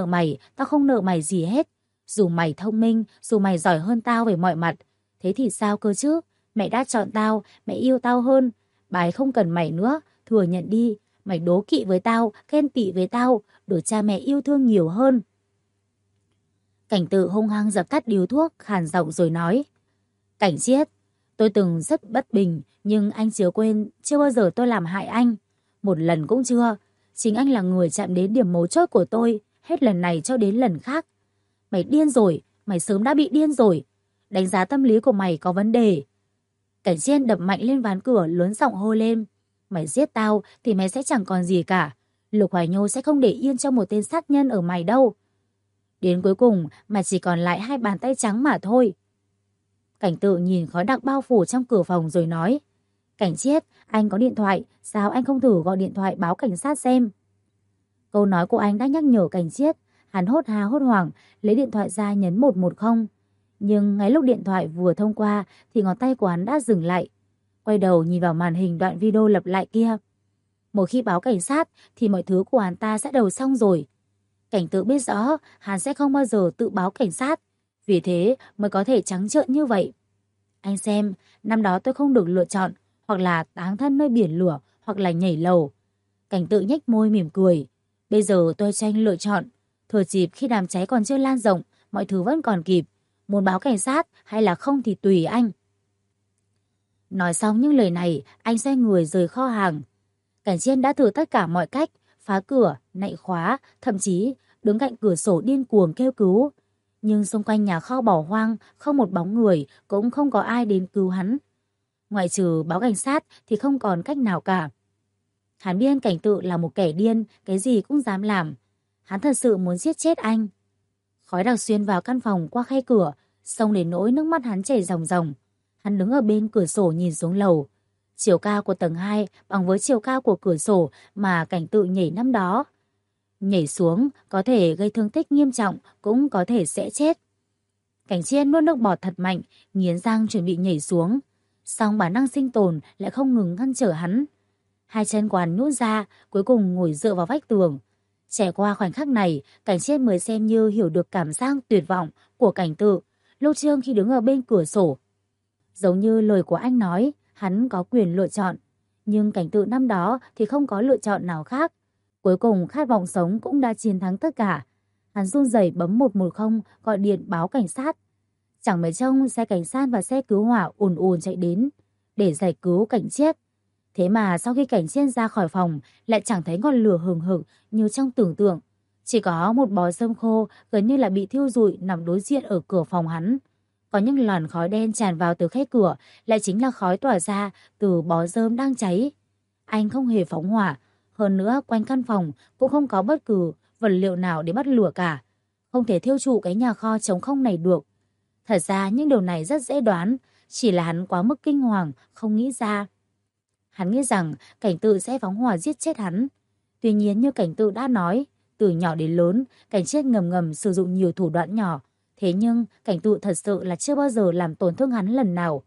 nợ mày gì hết. Dù mày thông minh, dù mày giỏi hơn tao về mọi mặt, thế thì sao cơ chứ? Mẹ đã chọn tao, mẹ yêu tao hơn. Bà ấy không cần mày nữa, thừa nhận đi. Mày đố kỵ với tao, ghen tị với tao, được cha mẹ yêu thương nhiều hơn. Cảnh Tự hung hăng dập tắt điếu thuốc, khàn giọng rồi nói. Cảnh Chiết, tôi từng rất bất bình, nhưng anh chớ quên, chưa bao giờ tôi làm hại anh. Một lần cũng chưa. Chính anh là người chạm đến điểm mấu chốt của tôi, hết lần này cho đến lần khác. Mày điên rồi, mày sớm đã bị điên rồi. Đánh giá tâm lý của mày có vấn đề. Cảnh Chiên đập mạnh lên ván cửa lớn giọng hô lên. Mày giết tao thì mày sẽ chẳng còn gì cả. Lục Hoài Nhô sẽ không để yên cho một tên sát nhân ở mày đâu. Đến cuối cùng mà chỉ còn lại hai bàn tay trắng mà thôi. Cảnh Tự nhìn khói đặc bao phủ trong cửa phòng rồi nói. Cảnh Chiết, anh có điện thoại, sao anh không thử gọi điện thoại báo cảnh sát xem? Câu nói của anh đã nhắc nhở Cảnh Chiết. Hắn hốt hoảng lấy điện thoại ra nhấn 110. Nhưng ngay lúc điện thoại vừa thông qua thì ngón tay của hắn đã dừng lại. Quay đầu nhìn vào màn hình đoạn video lặp lại kia. Một khi báo cảnh sát thì mọi thứ của hắn ta sẽ đầu xong rồi. Cảnh Tự biết rõ hắn sẽ không bao giờ tự báo cảnh sát, vì thế mới có thể trắng trợn như vậy. Anh xem, năm đó tôi không được lựa chọn, hoặc là táng thân nơi biển lửa, hoặc là nhảy lầu. Cảnh Tự nhếch môi mỉm cười. Bây giờ tôi cho anh lựa chọn. Thừa dịp khi đám cháy còn chưa lan rộng, mọi thứ vẫn còn kịp. Muốn báo cảnh sát hay là không thì tùy anh. Nói xong những lời này, anh xoay người rời kho hàng. Cảnh Chiên đã thử tất cả mọi cách, phá cửa, nạy khóa, thậm chí đứng cạnh cửa sổ điên cuồng kêu cứu. Nhưng xung quanh nhà kho bỏ hoang, không một bóng người, cũng không có ai đến cứu hắn. Ngoại trừ báo cảnh sát thì không còn cách nào cả. Hắn biết Cảnh Tự là một kẻ điên, cái gì cũng dám làm. Hắn thật sự muốn giết chết anh. Khói đặc xuyên vào căn phòng qua khe cửa, xông đến nỗi nước mắt hắn chảy ròng ròng. Hắn đứng ở bên cửa sổ nhìn xuống lầu. Chiều cao của tầng 2 bằng với chiều cao của cửa sổ mà Cảnh Tự nhảy năm đó. Nhảy xuống có thể gây thương tích nghiêm trọng, cũng có thể sẽ chết. Cảnh Chiên nuốt nước bọt thật mạnh, nghiến răng chuẩn bị nhảy xuống. Song bản năng sinh tồn lại không ngừng ngăn trở hắn. Hai chân của hắn nhũn ra, cuối cùng ngồi dựa vào vách tường. Trải qua khoảnh khắc này, Cảnh Chiên mới xem như hiểu được cảm giác tuyệt vọng của Cảnh Tự lúc trước khi đứng ở bên cửa sổ. Giống như lời của anh nói, hắn có quyền lựa chọn. Nhưng Cảnh Tự năm đó thì không có lựa chọn nào khác. Cuối cùng khát vọng sống cũng đã chiến thắng tất cả. Hắn run rẩy bấm 110 gọi điện báo cảnh sát. Chẳng mấy trông xe cảnh sát và xe cứu hỏa ùn ùn chạy đến để giải cứu Cảnh Chiết. Thế mà sau khi Cảnh Chiết ra khỏi phòng lại chẳng thấy ngọn lửa hừng hực như trong tưởng tượng. Chỉ có một bó rơm khô gần như là bị thiêu rụi nằm đối diện ở cửa phòng hắn. Có những làn khói đen tràn vào từ khe cửa lại chính là khói tỏa ra từ bó rơm đang cháy. Anh không hề phóng hỏa. Hơn nữa quanh căn phòng cũng không có bất cứ vật liệu nào để bắt lửa cả. Không thể thiêu trụ cái nhà kho trống không này được. Thật ra những điều này rất dễ đoán, chỉ là hắn quá mức kinh hoàng, không nghĩ ra. Hắn nghĩ rằng Cảnh Tự sẽ phóng hỏa giết chết hắn. Tuy nhiên như Cảnh Tự đã nói, từ nhỏ đến lớn, Cảnh Chiết ngầm ngầm sử dụng nhiều thủ đoạn nhỏ. Thế nhưng Cảnh Tự thật sự là chưa bao giờ làm tổn thương hắn lần nào.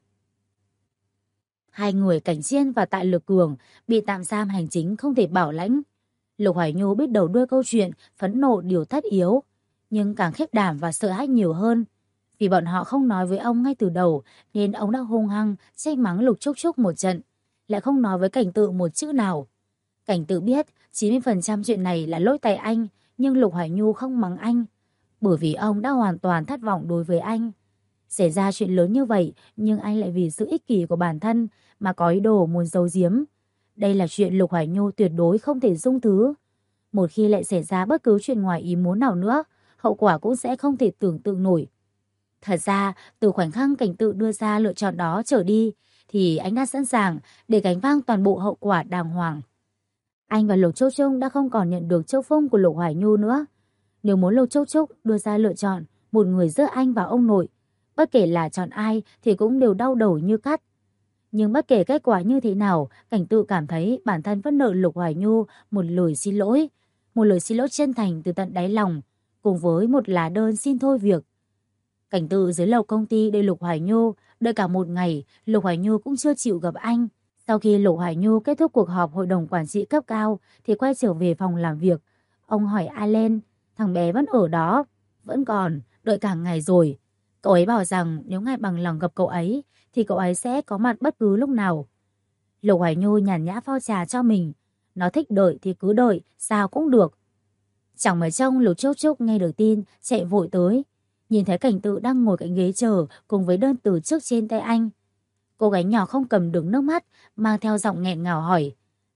Hai người Cảnh Chiên và Tạ Lực Cường bị tạm giam hành chính không thể bảo lãnh. Lục Hoài Nhu biết đầu đuôi câu chuyện, phẫn nộ điều tất yếu, nhưng càng khiếp đảm và sợ hãi nhiều hơn. Vì bọn họ không nói với ông ngay từ đầu, nên ông đã hung hăng trách mắng Lục Trúc Trúc một trận, lại không nói với Cảnh Tự một chữ nào. Cảnh Tự biết 90% chuyện này là lỗi tại anh, nhưng Lục Hoài Nhu không mắng anh, bởi vì ông đã hoàn toàn thất vọng đối với anh. Xảy ra chuyện lớn như vậy, nhưng anh lại vì sự ích kỷ của bản thân mà có ý đồ muốn giấu giếm. Đây là chuyện Lục Hoài Nhu tuyệt đối không thể dung thứ. Một khi lại xảy ra bất cứ chuyện ngoài ý muốn nào nữa, hậu quả cũng sẽ không thể tưởng tượng nổi. Thật ra, từ khoảnh khắc Cảnh Tự đưa ra lựa chọn đó trở đi, thì anh đã sẵn sàng để gánh vác toàn bộ hậu quả đàng hoàng. Anh và Lục Châu Trung đã không còn nhận được châu phung của Lục Hoài Nhu nữa. Nếu muốn Lục Châu Trúc đưa ra lựa chọn một người giữa anh và ông nội, bất kể là chọn ai thì cũng đều đau đầu như cắt. Nhưng bất kể kết quả như thế nào, Cảnh Tự cảm thấy bản thân vẫn nợ Lục Hoài Nhu một lời xin lỗi. Một lời xin lỗi chân thành từ tận đáy lòng, cùng với một lá đơn xin thôi việc. Cảnh Tự dưới lầu công ty đợi Lục Hoài Nhu, đợi cả một ngày, Lục Hoài Nhu cũng chưa chịu gặp anh. Sau khi Lục Hoài Nhu kết thúc cuộc họp hội đồng quản trị cấp cao thì quay trở về phòng làm việc. Ông hỏi Allen, thằng bé vẫn ở đó. Vẫn còn, đợi cả ngày rồi. Cậu ấy bảo rằng nếu ngài bằng lòng gặp cậu ấy thì cậu ấy sẽ có mặt bất cứ lúc nào. Lục Hoài Nhu nhàn nhã pha trà cho mình. Nó thích đợi thì cứ đợi, sao cũng được. Chẳng mấy trông Lục Trúc Trúc nghe được tin chạy vội tới. Nhìn thấy Cảnh Tự đang ngồi cạnh ghế chờ cùng với đơn từ chức trên tay anh. Cô gái nhỏ không cầm được nước mắt, mang theo giọng nghẹn ngào hỏi.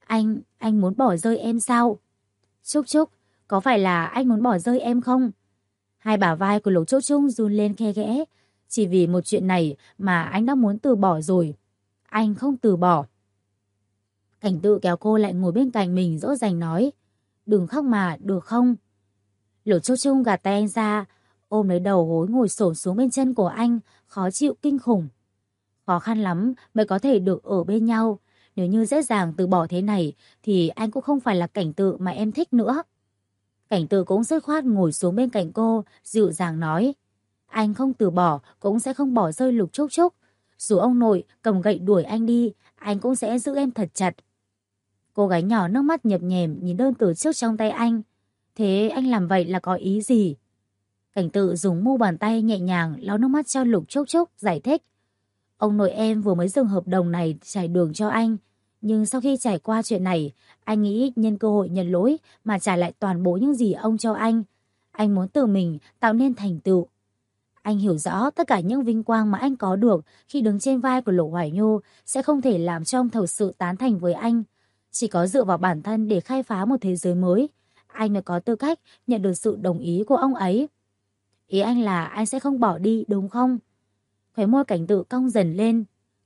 Anh muốn bỏ rơi em sao? Trúc Trúc, có phải là anh muốn bỏ rơi em không? Hai bả vai của Lục Trúc Trúc run lên khe khẽ. Chỉ vì một chuyện này mà anh đã muốn từ bỏ rồi. Anh không từ bỏ. Cảnh Tự kéo cô lại ngồi bên cạnh mình dỗ dành nói. Đừng khóc mà, được không? Lục Trúc Trúc gạt tay anh ra, ôm lấy đầu gối ngồi xổm xuống bên chân của anh, khó chịu kinh khủng. Khó khăn lắm mới có thể được ở bên nhau. Nếu như dễ dàng từ bỏ thế này thì anh cũng không phải là Cảnh Tự mà em thích nữa. Cảnh Tự cũng dứt khoát ngồi xuống bên cạnh cô, dịu dàng nói. Anh không từ bỏ, cũng sẽ không bỏ rơi Lục Trúc Trúc. Dù ông nội cầm gậy đuổi anh đi, anh cũng sẽ giữ em thật chặt. Cô gái nhỏ nước mắt nhập nhèm nhìn đơn từ trước trong tay anh. Thế anh làm vậy là có ý gì? Cảnh Tự dùng mu bàn tay nhẹ nhàng lau nước mắt cho Lục Trúc Trúc, giải thích. Ông nội em vừa mới dừng hợp đồng này trải đường cho anh. Nhưng sau khi trải qua chuyện này, anh nghĩ nhân cơ hội nhận lỗi mà trả lại toàn bộ những gì ông cho anh. Anh muốn tự mình tạo nên thành tựu. Anh hiểu rõ tất cả những vinh quang mà anh có được khi đứng trên vai của Lục Hoài Nhu sẽ không thể làm cho ông thực sự tán thành với anh. Chỉ có dựa vào bản thân để khai phá một thế giới mới, anh mới có tư cách nhận được sự đồng ý của ông ấy. Ý anh là anh sẽ không bỏ đi đúng không? Khóe môi Cảnh Tự cong dần lên.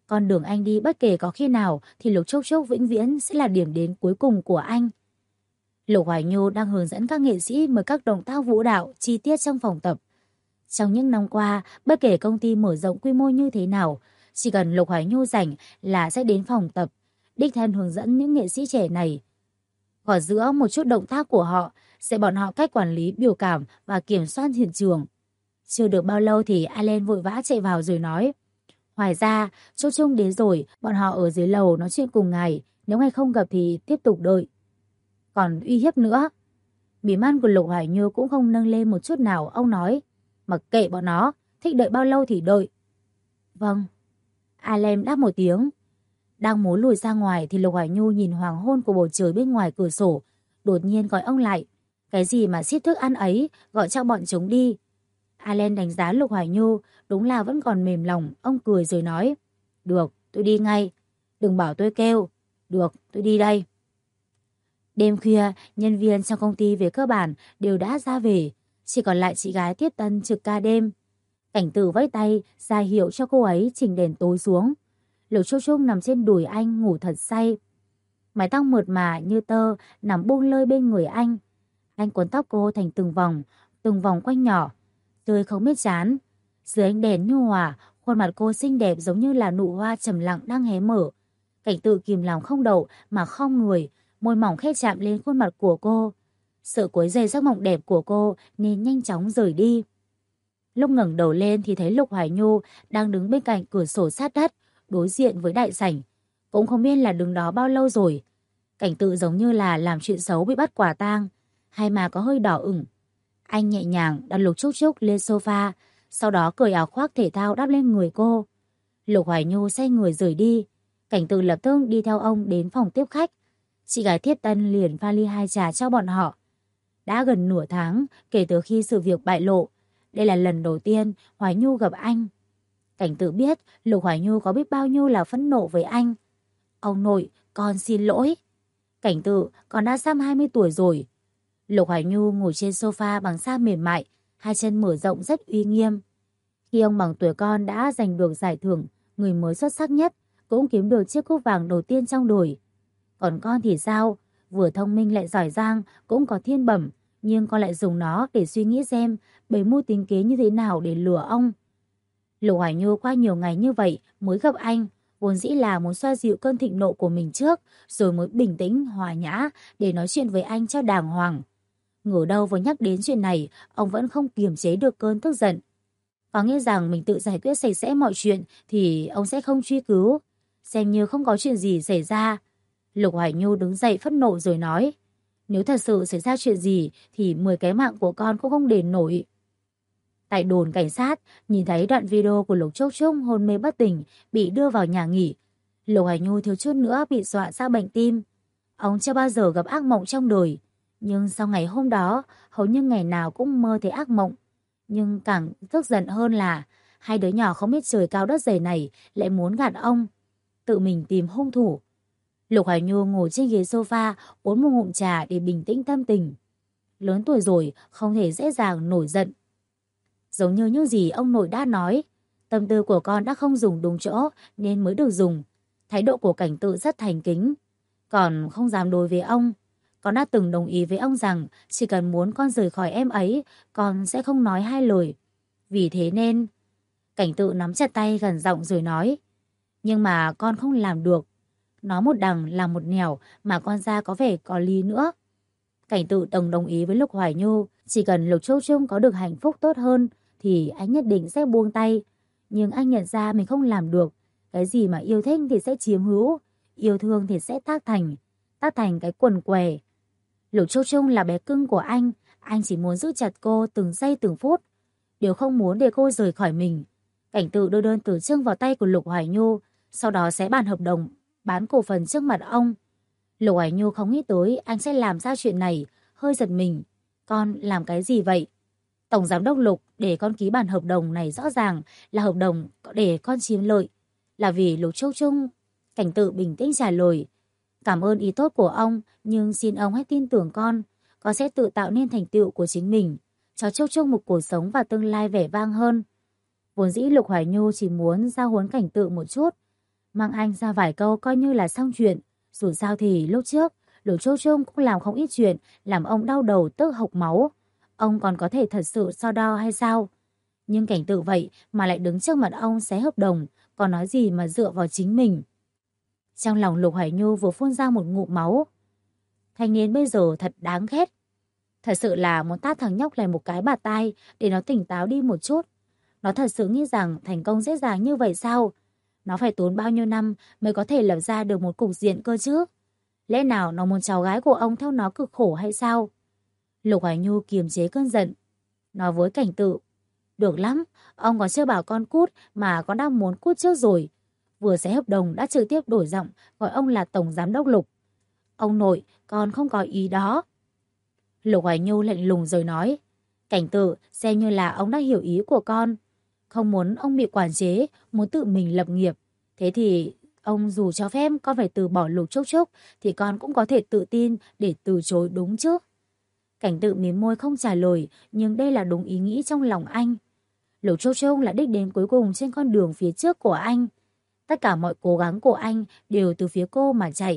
Con đường anh đi bất kể có khi nào thì Lục Trúc Trúc vĩnh viễn sẽ là điểm đến cuối cùng của anh. Lục Hoài Nhu đang hướng dẫn các nghệ sĩ mở các động tác vũ đạo chi tiết trong phòng tập. Trong những năm qua, bất kể công ty mở rộng quy mô như thế nào, chỉ cần Lục Hoài Nhu rảnh là sẽ đến phòng tập, đích thân hướng dẫn những nghệ sĩ trẻ này. Ở giữa một chút động tác của họ sẽ bọn họ cách quản lý biểu cảm và kiểm soát hiện trường. Chưa được bao lâu thì Allen vội vã chạy vào rồi nói: Hoài ra, Trúc Trúc đến rồi, bọn họ ở dưới lầu nói chuyện cùng ngài, nếu ngài không gặp thì tiếp tục đợi. Còn uy hiếp nữa. Mí mắt của Lục Hoài Như cũng không nâng lên một chút nào, ông nói: Mặc kệ bọn nó, thích đợi bao lâu thì đợi. Vâng. Allen đáp một tiếng. Đang muốn lùi ra ngoài thì Lục Hoài Nhu nhìn hoàng hôn của bầu trời bên ngoài cửa sổ, đột nhiên gọi ông lại. Cái gì mà xiết thức ăn ấy, gọi cho bọn chúng đi. Allen đánh giá Lục Hoài Nhu, đúng là vẫn còn mềm lòng, ông cười rồi nói: Được, tôi đi ngay. Đừng bảo tôi kêu. Được, tôi đi đây. Đêm khuya, nhân viên trong công ty về cơ bản đều đã ra về, chỉ còn lại chị gái Tiết Tân trực ca đêm. Cảnh Tử vẫy tay ra hiệu cho cô ấy chỉnh đèn tối xuống. Lục Trúc Trúc nằm trên đùi anh ngủ thật say. Mái tóc mượt mà như tơ nằm buông lơi bên người anh. Anh cuốn tóc cô thành từng vòng quanh nhỏ, tươi không biết chán. Dưới ánh đèn nhu hòa, khuôn mặt cô xinh đẹp giống như là nụ hoa trầm lặng đang hé mở. Cảnh Tự kìm lòng không đậu mà khom người, môi mỏng khẽ chạm lên khuôn mặt của cô. Sợ quấy rầy giấc mộng đẹp của cô nên nhanh chóng rời đi. Lúc ngẩng đầu lên thì thấy Lục Hoài Nhu đang đứng bên cạnh cửa sổ sát đất, đối diện với đại sảnh. Cũng không biết là đứng đó bao lâu rồi. Cảnh Tự giống như là làm chuyện xấu bị bắt quả tang, hay mà có hơi đỏ ửng. Anh nhẹ nhàng đặt Lục Trúc Trúc lên sofa, sau đó cởi áo khoác thể thao đắp lên người cô. Lục Hoài Nhu xoay người rời đi. Cảnh Tự lập tức đi theo ông đến phòng tiếp khách. Chị gái Thiết Tân liền pha ly 2 trà cho bọn họ. Đã gần nửa tháng kể từ khi sự việc bại lộ, đây là lần đầu tiên Hoài Nhu gặp anh. Cảnh Tự biết Lục Hoài Nhu có biết bao nhiêu là phẫn nộ với anh. Ông nội, con xin lỗi. Cảnh Tự, con đã sắp 20 tuổi rồi. Lục Hoài Nhu ngồi trên sofa bằng da mềm mại, hai chân mở rộng rất uy nghiêm. Khi ông bằng tuổi con đã giành được giải thưởng người mới xuất sắc nhất, cũng kiếm được chiếc cúp vàng đầu tiên trong đời. Còn con thì sao? Vừa thông minh lại giỏi giang, cũng có thiên bẩm, nhưng con lại dùng nó để suy nghĩ xem bày mưu tính kế như thế nào để lừa ông. Lục Hoài Nhu qua nhiều ngày như vậy mới gặp anh, vốn dĩ là muốn xoa dịu cơn thịnh nộ của mình trước, rồi mới bình tĩnh, hòa nhã để nói chuyện với anh cho đàng hoàng. Ngờ đâu vừa nhắc đến chuyện này, ông vẫn không kiềm chế được cơn tức giận. Có nghĩa rằng mình tự giải quyết sạch sẽ mọi chuyện thì ông sẽ không truy cứu, xem như không có chuyện gì xảy ra. Lục Hoài Nhu đứng dậy phẫn nộ rồi nói: Nếu thật sự xảy ra chuyện gì thì 10 cái mạng của con cũng không đền nổi. Tại đồn cảnh sát, nhìn thấy đoạn video của Lục Trúc Trúc hôn mê bất tỉnh bị đưa vào nhà nghỉ. Lục Hoài Nhu thiếu chút nữa bị dọa ra bệnh tim. Ông chưa bao giờ gặp ác mộng trong đời, nhưng sau ngày hôm đó, hầu như ngày nào cũng mơ thấy ác mộng. Nhưng càng tức giận hơn là hai đứa nhỏ không biết trời cao đất dày này lại muốn gạt ông, tự mình tìm hung thủ. Lục Hoài Nhu ngồi trên ghế sofa uống một ngụm trà để bình tĩnh tâm tình. Lớn tuổi rồi không thể dễ dàng nổi giận. Giống như những gì ông nội đã nói, tâm tư của con đã không dùng đúng chỗ nên mới được dùng. Thái độ của Cảnh Tự rất thành kính, còn không dám đối với ông. Con đã từng đồng ý với ông rằng chỉ cần muốn con rời khỏi em ấy, con sẽ không nói hai lời. Vì thế nên... Cảnh Tự nắm chặt tay gần giọng rồi nói: Nhưng mà con không làm được. Nói một đằng làm một nẻo mà con ra có vẻ có lý nữa. Cảnh Tự đồng ý với Lục Hoài Nhu, chỉ cần Lục Châu Trung có được hạnh phúc tốt hơn thì anh nhất định sẽ buông tay. Nhưng anh nhận ra mình không làm được. Cái gì mà yêu thích thì sẽ chiếm hữu, yêu thương thì sẽ tác thành cái quần què. Lục Châu Trung là bé cưng của anh chỉ muốn giữ chặt cô từng giây từng phút, đều không muốn để cô rời khỏi mình. Cảnh Tự đưa đơn từ chức vào tay của Lục Hoài Nhu, sau đó sẽ bàn hợp đồng bán cổ phần trước mặt ông. Lục Hoài Nhu không nghĩ tới anh sẽ làm ra chuyện này, hơi giật mình. Con làm cái gì vậy? Tổng giám đốc Lục để con ký bản hợp đồng này rõ ràng là hợp đồng để con chiếm lợi. Là vì Lục Châu Trung. Cảnh Tự bình tĩnh trả lời: Cảm ơn ý tốt của ông, nhưng xin ông hãy tin tưởng con sẽ tự tạo nên thành tựu của chính mình, cho Châu Trung một cuộc sống và tương lai vẻ vang hơn. Vốn dĩ Lục Hoài Nhu chỉ muốn giao huấn Cảnh Tự một chút. mang anh ra vài câu coi như là xong chuyện. Dù sao thì lúc trước, Lục Châu Trung cũng làm không ít chuyện, làm ông đau đầu tức hộc máu. Ông còn có thể thật sự so đo hay sao? Nhưng cảnh tượng vậy mà lại đứng trước mặt ông xé hợp đồng, còn nói gì mà dựa vào chính mình. Trong lòng Lục Hoài Nhu vừa phun ra một ngụm máu. Thanh niên bây giờ thật đáng ghét. Thật sự là muốn tát thằng nhóc này một cái bạt tai để nó tỉnh táo đi một chút. Nó thật sự nghĩ rằng thành công dễ dàng như vậy sao? Nó phải tốn bao nhiêu năm mới có thể lập ra được một cục diện cơ chứ? Lẽ nào nó muốn cháu gái của ông theo nó cực khổ hay sao? Lục Hoài Nhu kiềm chế cơn giận, nói với Cảnh Tự. Được lắm, ông còn chưa bảo con cút mà con đang muốn cút trước rồi. Vừa xé hợp đồng đã trực tiếp đổi giọng gọi ông là Tổng Giám đốc Lục. Ông nội, con không có ý đó. Lục Hoài Nhu lạnh lùng rồi nói. Cảnh Tự, xem như là ông đã hiểu ý của con. Không muốn ông bị quản chế, muốn tự mình lập nghiệp. Thế thì ông dù cho phép con phải từ bỏ Lục Trúc Trúc thì con cũng có thể tự tin để từ chối đúng chứ. Cảnh Tự mím môi không trả lời, nhưng đây là đúng ý nghĩ trong lòng anh. Lục Trúc Trúc là đích đến cuối cùng trên con đường phía trước của anh. Tất cả mọi cố gắng của anh đều từ phía cô mà chạy.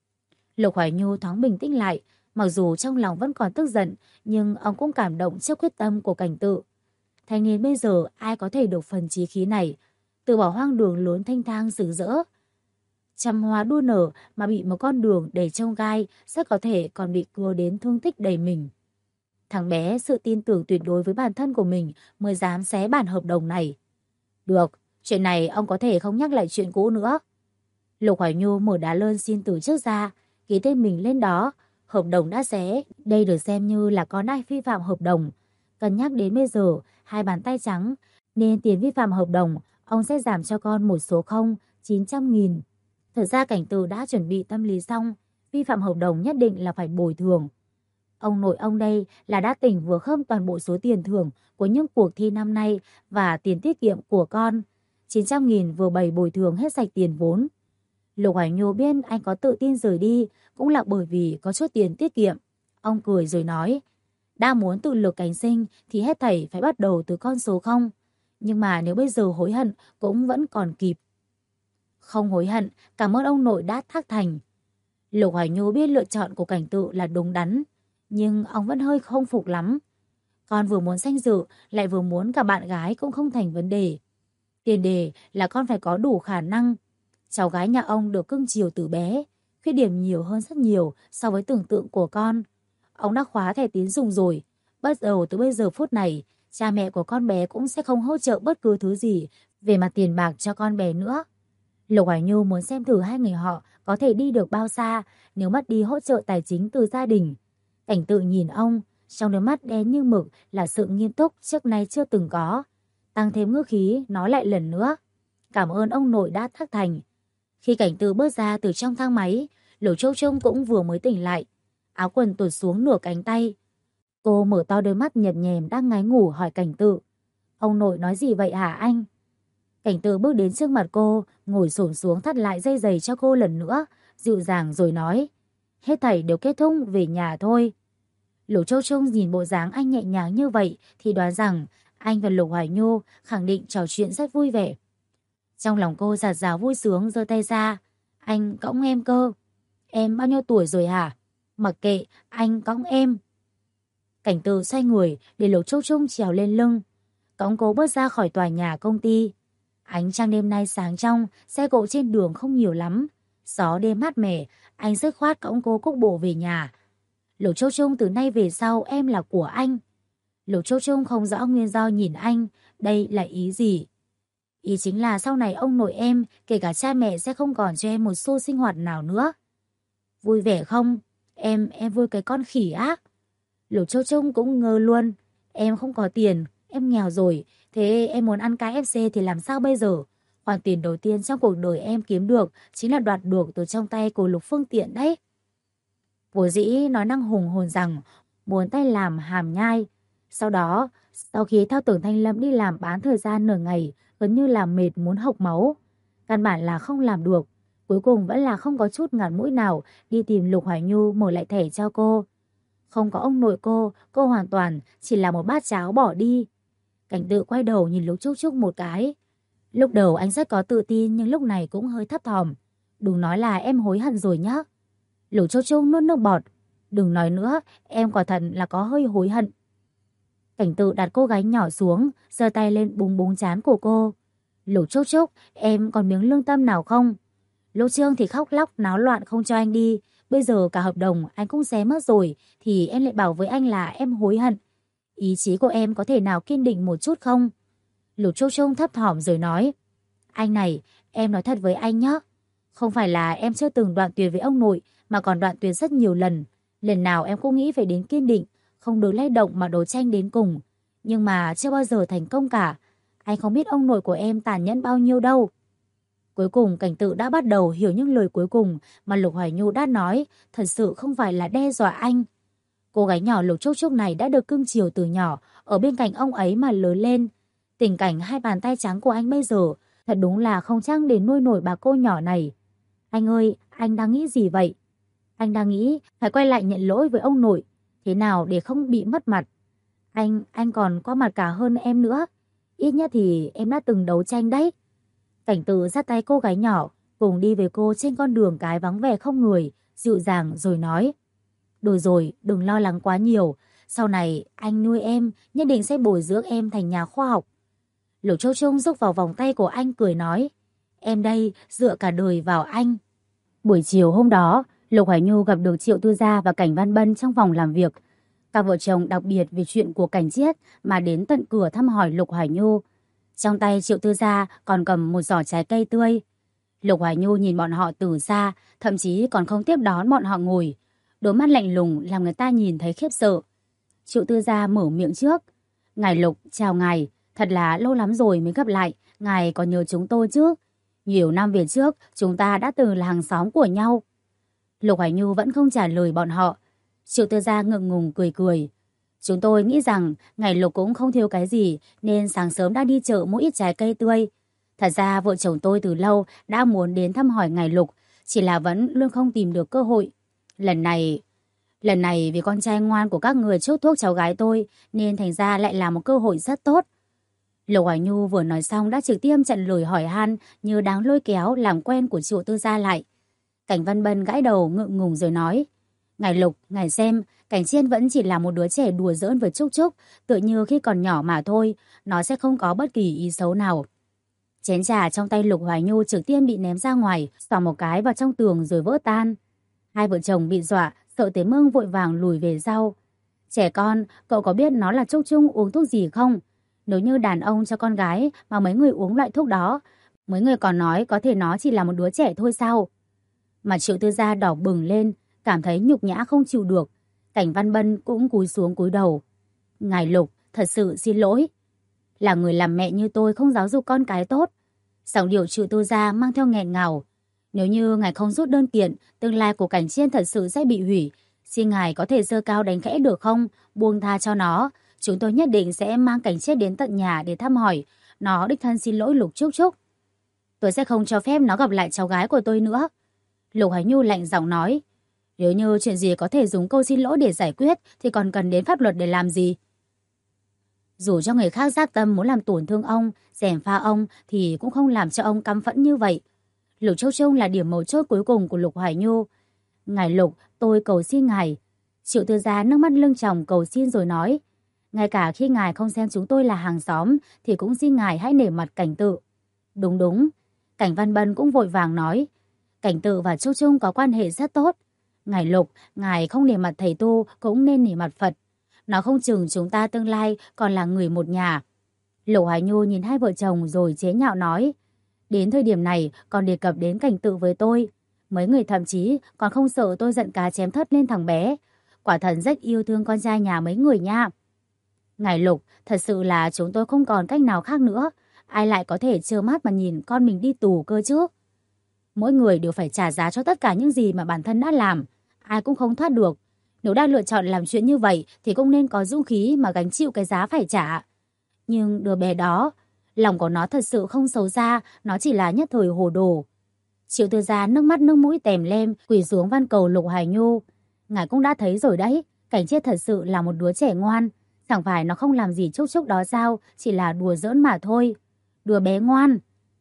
Lục Hoài Nhu thoáng bình tĩnh lại, mặc dù trong lòng vẫn còn tức giận, nhưng ông cũng cảm động trước quyết tâm của Cảnh Tự. Thanh niên bây giờ ai có thể được phần chí khí này, từ bỏ hoang đường lớn thanh thang rực rỡ. Trăm hoa đua nở mà bị một con đường đầy chông gai, rất có thể còn bị cưa đến thương tích đầy mình. Thằng bé sự tin tưởng tuyệt đối với bản thân của mình mới dám xé bản hợp đồng này. Được, chuyện này ông có thể không nhắc lại chuyện cũ nữa. Lục Hoài Nhu mở đá đơn xin từ trước ra, ký tên mình lên đó. Hợp đồng đã xé, đây được xem như là có ai vi phạm hợp đồng. Cân nhắc đến bây giờ, hai bàn tay trắng, nên tiền vi phạm hợp đồng, ông sẽ giảm cho con một số 900.000. Thật ra Cảnh Từ đã chuẩn bị tâm lý xong, vi phạm hợp đồng nhất định là phải bồi thường. Ông nội ông đây là đã tỉnh vừa khớp toàn bộ số tiền thưởng của những cuộc thi năm nay và tiền tiết kiệm của con. 900.000 vừa bày bồi thường hết sạch tiền vốn. Lục Hoài Nhu biết anh có tự tin rời đi cũng là bởi vì có chút tiền tiết kiệm. Ông cười rồi nói, đã muốn tự lực cánh sinh thì hết thảy phải bắt đầu từ con số 0. Nhưng mà nếu bây giờ hối hận cũng vẫn còn kịp. Không hối hận, cảm ơn ông nội đã thác thành. Lục Hoài Nhu biết lựa chọn của Cảnh Tự là đúng đắn, nhưng ông vẫn hơi không phục lắm. Con vừa muốn danh dự, lại vừa muốn cả bạn gái cũng không thành vấn đề. Tiền đề là con phải có đủ khả năng. Cháu gái nhà ông được cưng chiều từ bé, khuyết điểm nhiều hơn rất nhiều so với tưởng tượng của con. Ông đã khóa thẻ tín dụng rồi, bắt đầu từ bây giờ phút này, cha mẹ của con bé cũng sẽ không hỗ trợ bất cứ thứ gì về mặt tiền bạc cho con bé nữa. Lục Hoài Nhu muốn xem thử hai người họ có thể đi được bao xa nếu mất đi hỗ trợ tài chính từ gia đình. Cảnh Tự nhìn ông, trong đôi mắt đen như mực là sự nghiêm túc trước nay chưa từng có. Tăng thêm ngữ khí, nói lại lần nữa. Cảm ơn ông nội đã thác thành. Khi Cảnh Tự bước ra từ trong thang máy, Lục Châu Trung cũng vừa mới tỉnh lại. Áo quần tuột xuống nửa cánh tay. Cô mở to đôi mắt nhập nhèm đang ngáy ngủ hỏi Cảnh Tự. Ông nội nói gì vậy hả anh? Cảnh Tự bước đến trước mặt cô, ngồi xổm xuống thắt lại dây giày cho cô lần nữa, dịu dàng rồi nói. Hết thảy đều kết thúc, về nhà thôi. Lục Châu Trung nhìn bộ dáng anh nhẹ nhàng như vậy thì đoán rằng anh và Lục Hoài Nhu khẳng định trò chuyện rất vui vẻ. Trong lòng cô dạt dào vui sướng giơ tay ra. Anh cõng em cơ. Em bao nhiêu tuổi rồi hả? Mặc kệ, anh cõng em. Cảnh Tự xoay người để Lục Châu Trung trèo lên lưng. Cõng cô bước ra khỏi tòa nhà công ty. Ánh trăng đêm nay sáng trong, xe cộ trên đường không nhiều lắm. Gió đêm mát mẻ, anh dứt khoát cõng cô cúc bộ về nhà. Lục Châu Trung, từ nay về sau em là của anh. Lục Châu Trung không rõ nguyên do nhìn anh, đây là ý gì? Ý chính là sau này ông nội em, kể cả cha mẹ sẽ không còn cho em một xu sinh hoạt nào nữa. Vui vẻ không? Em vui cái con khỉ á. Lục Châu Trung cũng ngơ luôn. Em không có tiền, em nghèo rồi. Thế em muốn ăn KFC thì làm sao bây giờ? Khoản tiền đầu tiên trong cuộc đời em kiếm được chính là đoạt được từ trong tay của Lục Phương Tiện đấy. Vốn dĩ nói năng hùng hồn rằng muốn tay làm hàm nhai. Sau đó, sau khi theo Tưởng Thanh Lâm đi làm bán thời gian nửa ngày, gần như là mệt muốn hộc máu. Căn bản là không làm được. Cuối cùng vẫn là không có chút ngạt mũi nào đi tìm Lục Hoài Nhu mở lại thẻ cho cô. Không có ông nội cô hoàn toàn chỉ là một bát cháo bỏ đi. Cảnh Tự quay đầu nhìn Lục Trúc Trúc một cái. Lúc đầu anh rất có tự tin nhưng lúc này cũng hơi thấp thỏm. Đừng nói là em hối hận rồi nhá. Lục Châu Châu nuốt nước bọt. Đừng nói nữa, em quả thật là có hơi hối hận. Cảnh Tự đặt cô gái nhỏ xuống, giơ tay lên búng búng trán của cô. Lục Trúc Trúc, em còn miếng lương tâm nào không? Lỗ Trương thì khóc lóc náo loạn không cho anh đi. Bây giờ cả hợp đồng anh cũng xé mất rồi, thì em lại bảo với anh là em hối hận. Ý chí của em có thể nào kiên định một chút không? Lục Trúc Trúc thấp thỏm rồi nói. Anh này, em nói thật với anh nhé. Không phải là em chưa từng đoạn tuyệt với ông nội, mà còn đoạn tuyệt rất nhiều lần. Lần nào em cũng nghĩ phải đến kiên định, không được lay động mà đấu tranh đến cùng. Nhưng mà chưa bao giờ thành công cả. Anh không biết ông nội của em tàn nhẫn bao nhiêu đâu. Cuối cùng Cảnh Tự đã bắt đầu hiểu những lời cuối cùng mà Lục Hoài Nhu đã nói, thật sự không phải là đe dọa anh. Cô gái nhỏ Lục Trúc Trúc này đã được cưng chiều từ nhỏ, ở bên cạnh ông ấy mà lớn lên. Tình cảnh hai bàn tay trắng của anh bây giờ, thật đúng là không chắc để nuôi nổi bà cô nhỏ này. Anh ơi, anh đang nghĩ gì vậy? Anh đang nghĩ phải quay lại nhận lỗi với ông nội, thế nào để không bị mất mặt. Anh còn có mặt cả hơn em nữa. Ít nhất thì em đã từng đấu tranh đấy. Cảnh Tự dắt tay cô gái nhỏ, cùng đi với cô trên con đường cái vắng vẻ không người, dịu dàng rồi nói. Được rồi, đừng lo lắng quá nhiều. Sau này anh nuôi em, nhất định sẽ bồi dưỡng em thành nhà khoa học. Lục Châu Trung rúc vào vòng tay của anh cười nói. Em đây, dựa cả đời vào anh. Buổi chiều hôm đó, Lục Hoài Nhu gặp được Triệu Tư Gia và Cảnh Văn Bân trong phòng làm việc. Các vợ chồng đặc biệt vì chuyện của Cảnh Chiết mà đến tận cửa thăm hỏi Lục Hoài Nhu. Trong tay Triệu Tư Gia còn cầm một giỏ trái cây tươi. Lục Hoài Nhu nhìn bọn họ từ xa, thậm chí còn không tiếp đón bọn họ ngồi. Đôi mắt lạnh lùng làm người ta nhìn thấy khiếp sợ. Triệu Tư Gia mở miệng trước. Ngài Lục, chào ngài. Thật là lâu lắm rồi mới gặp lại. Ngài có nhớ chúng tôi chứ? Nhiều năm về trước, chúng ta đã từng là hàng xóm của nhau. Lục Hoài Nhu vẫn không trả lời bọn họ. Triệu Tư Gia ngượng ngùng cười cười. Chúng tôi nghĩ rằng ngài Lục cũng không thiếu cái gì nên sáng sớm đã đi chợ mua ít trái cây tươi. Thật ra vợ chồng tôi từ lâu đã muốn đến thăm hỏi ngài Lục, chỉ là vẫn luôn không tìm được cơ hội. Lần này vì con trai ngoan của các người chốt thuốc cháu gái tôi nên thành ra lại là một cơ hội rất tốt. Lục Hoài Nhu vừa nói xong đã trực tiếp chặn lời hỏi han như đáng lôi kéo làm quen của Triệu Tư Gia lại. Cảnh Văn Bân gãi đầu ngượng ngùng rồi nói. Ngài Lục, ngài xem, Cảnh Chiên vẫn chỉ là một đứa trẻ đùa giỡn với Trúc Trúc, tựa như khi còn nhỏ mà thôi, nó sẽ không có bất kỳ ý xấu nào. Chén trà trong tay Lục Hoài Nhu trực tiếp bị ném ra ngoài, xoàng một cái vào trong tường rồi vỡ tan. Hai vợ chồng bị dọa, sợ tới mức vội vàng lùi về sau. Trẻ con, cậu có biết nó là Trúc Trúc uống thuốc gì không? Nếu như đàn ông cho con gái mà mấy người uống loại thuốc đó, mấy người còn nói có thể nó chỉ là một đứa trẻ thôi sao? Mà Triệu Tư Gia đỏ bừng lên, cảm thấy nhục nhã không chịu được. Cảnh Văn Bân cũng cúi xuống cúi đầu. Ngài Lục, thật sự xin lỗi. Là người làm mẹ như tôi không giáo dục con cái tốt. Giọng điệu Triệu Tư Gia mang theo nghẹn ngào. Nếu như ngài không rút đơn kiện, tương lai của Cảnh Chiên thật sự sẽ bị hủy. Xin ngài có thể giơ cao đánh khẽ được không? Buông tha cho nó. Chúng tôi nhất định sẽ mang Cảnh Chiết đến tận nhà để thăm hỏi. Nó đích thân xin lỗi Lục Trúc Trúc. Tôi sẽ không cho phép nó gặp lại cháu gái của tôi nữa. Lục Hoài Nhu lạnh giọng nói. Nếu như chuyện gì có thể dùng câu xin lỗi để giải quyết thì còn cần đến pháp luật để làm gì? Dù cho người khác giác tâm muốn làm tổn thương ông, gièm pha ông thì cũng không làm cho ông căm phẫn như vậy. Lục Châu Trung là điểm mấu chốt cuối cùng của Lục Hoài Nhu. Ngài Lục, tôi cầu xin ngài. Triệu Tư Gia nước mắt lưng tròng cầu xin rồi nói. Ngay cả khi ngài không xem chúng tôi là hàng xóm thì cũng xin ngài hãy nể mặt Cảnh Tự. Đúng đúng. Cảnh Văn Bân cũng vội vàng nói. Cảnh Tự và Châu Trung có quan hệ rất tốt. Ngài Lục, ngài không nể mặt thầy tu cũng nên nể mặt Phật. Nó không chừng chúng ta tương lai còn là người một nhà. Lục Hoài Nhu nhìn hai vợ chồng rồi chế nhạo nói. Đến thời điểm này còn đề cập đến Cảnh Tự với tôi. Mấy người thậm chí còn không sợ tôi giận cá chém thớt lên thằng bé. Quả thật rất yêu thương con trai nhà mấy người nha. Ngài Lục, thật sự là chúng tôi không còn cách nào khác nữa. Ai lại có thể trơ mắt mà nhìn con mình đi tù cơ chứ? Mỗi người đều phải trả giá cho tất cả những gì mà bản thân đã làm. Ai cũng không thoát được. Nếu đã lựa chọn làm chuyện như vậy thì cũng nên có dũng khí mà gánh chịu cái giá phải trả. Nhưng đứa bé đó, lòng của nó thật sự không xấu xa, nó chỉ là nhất thời hồ đồ. Triệu Tư Gia nước mắt nước mũi tèm lem quỳ xuống van cầu Lục Hoài Nhu. Ngài cũng đã thấy rồi đấy, Cảnh Chiết thật sự là một đứa trẻ ngoan. Chẳng phải nó không làm gì Trúc Trúc đó sao, chỉ là đùa giỡn mà thôi. Đứa bé ngoan.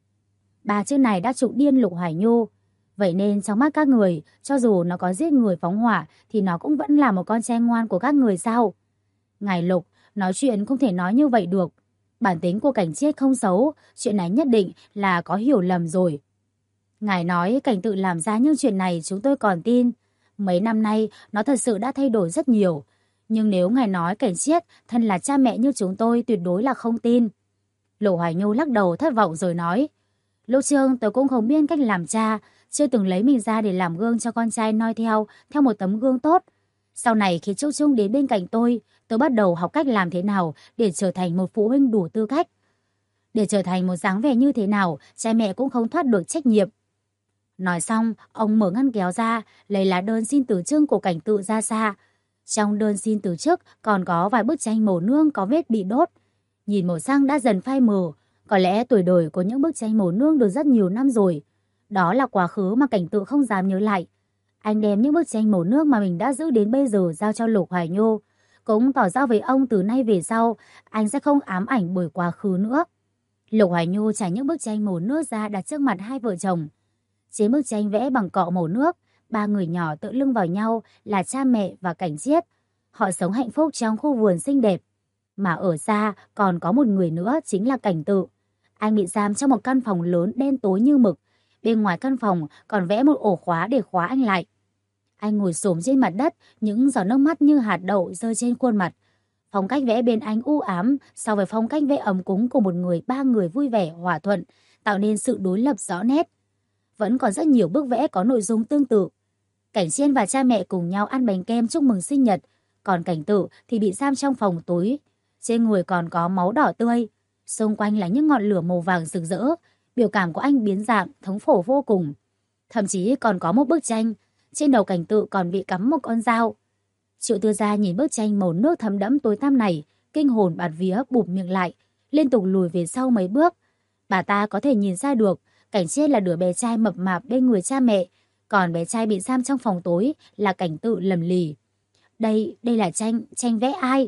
Ba chữ này đã trụng điên Lục Hoài Nhu. Vậy nên trong mắt các người, cho dù nó có giết người phóng hỏa thì nó cũng vẫn là một con trai ngoan của các người sao? Ngài Lục, nói chuyện không thể nói như vậy được. Bản tính của Cảnh Chiết không xấu, chuyện này nhất định là có hiểu lầm rồi. Ngài nói Cảnh Tự làm ra những chuyện này chúng tôi còn tin. Mấy năm nay nó thật sự đã thay đổi rất nhiều. Nhưng nếu ngài nói Cảnh Chiết thân là cha mẹ như chúng tôi tuyệt đối là không tin. Lục Hoài Nhu lắc đầu thất vọng rồi nói. Lúc trước tôi cũng không biết cách làm cha, chưa từng lấy mình ra để làm gương cho con trai noi theo một tấm gương tốt. Sau này khi Trúc Trung đến bên cạnh tôi bắt đầu học cách làm thế nào để trở thành một phụ huynh đủ tư cách. Để trở thành một dáng vẻ như thế nào, cha mẹ cũng không thoát được trách nhiệm. Nói xong, ông mở ngăn kéo ra, lấy lá đơn xin từ chức của Cảnh Tự ra xa. Trong đơn xin từ chức còn có vài bức tranh màu nương có vết bị đốt. Nhìn màu xăng đã dần phai mờ, có lẽ tuổi đời của những bức tranh màu nương được rất nhiều năm rồi. Đó là quá khứ mà Cảnh Tự không dám nhớ lại. Anh đem những bức tranh màu nước mà mình đã giữ đến bây giờ giao cho Lục Hoài Nhu, cũng tỏ ra với ông từ nay về sau anh sẽ không ám ảnh bởi quá khứ nữa. Lục Hoài Nhu trải những bức tranh màu nước ra đặt trước mặt hai vợ chồng. Trên bức tranh vẽ bằng cọ màu nước, ba người nhỏ tựa lưng vào nhau là cha mẹ và Cảnh Chiết. Họ sống hạnh phúc trong khu vườn xinh đẹp. Mà ở xa còn có một người nữa chính là Cảnh Tự. Anh bị giam trong một căn phòng lớn đen tối như mực. Bên ngoài căn phòng còn vẽ một ổ khóa để khóa anh lại. Anh ngồi xổm trên mặt đất, những giọt nước mắt như hạt đậu rơi trên khuôn mặt. Phong cách vẽ bên anh u ám so với phong cách vẽ ấm cúng của một người ba người vui vẻ hòa thuận, tạo nên sự đối lập rõ nét. Vẫn còn rất nhiều bức vẽ có nội dung tương tự. Cảnh Chiên và cha mẹ cùng nhau ăn bánh kem chúc mừng sinh nhật, còn Cảnh Tự thì bị giam trong phòng tối. Trên người còn có máu đỏ tươi, xung quanh là những ngọn lửa màu vàng rực rỡ. Biểu cảm của anh biến dạng, thống khổ vô cùng. Thậm chí còn có một bức tranh, trên đầu Cảnh Tự còn bị cắm một con dao. Triệu Tư Gia nhìn bức tranh màu nước thấm đẫm tối tăm này, kinh hồn bạt vía bụp miệng lại, liên tục lùi về sau mấy bước. Bà ta có thể nhìn ra được, Cảnh Chiết là đứa bé trai mập mạp bên người cha mẹ, còn bé trai bị giam trong phòng tối là Cảnh Tự lầm lì. Đây là tranh vẽ ai?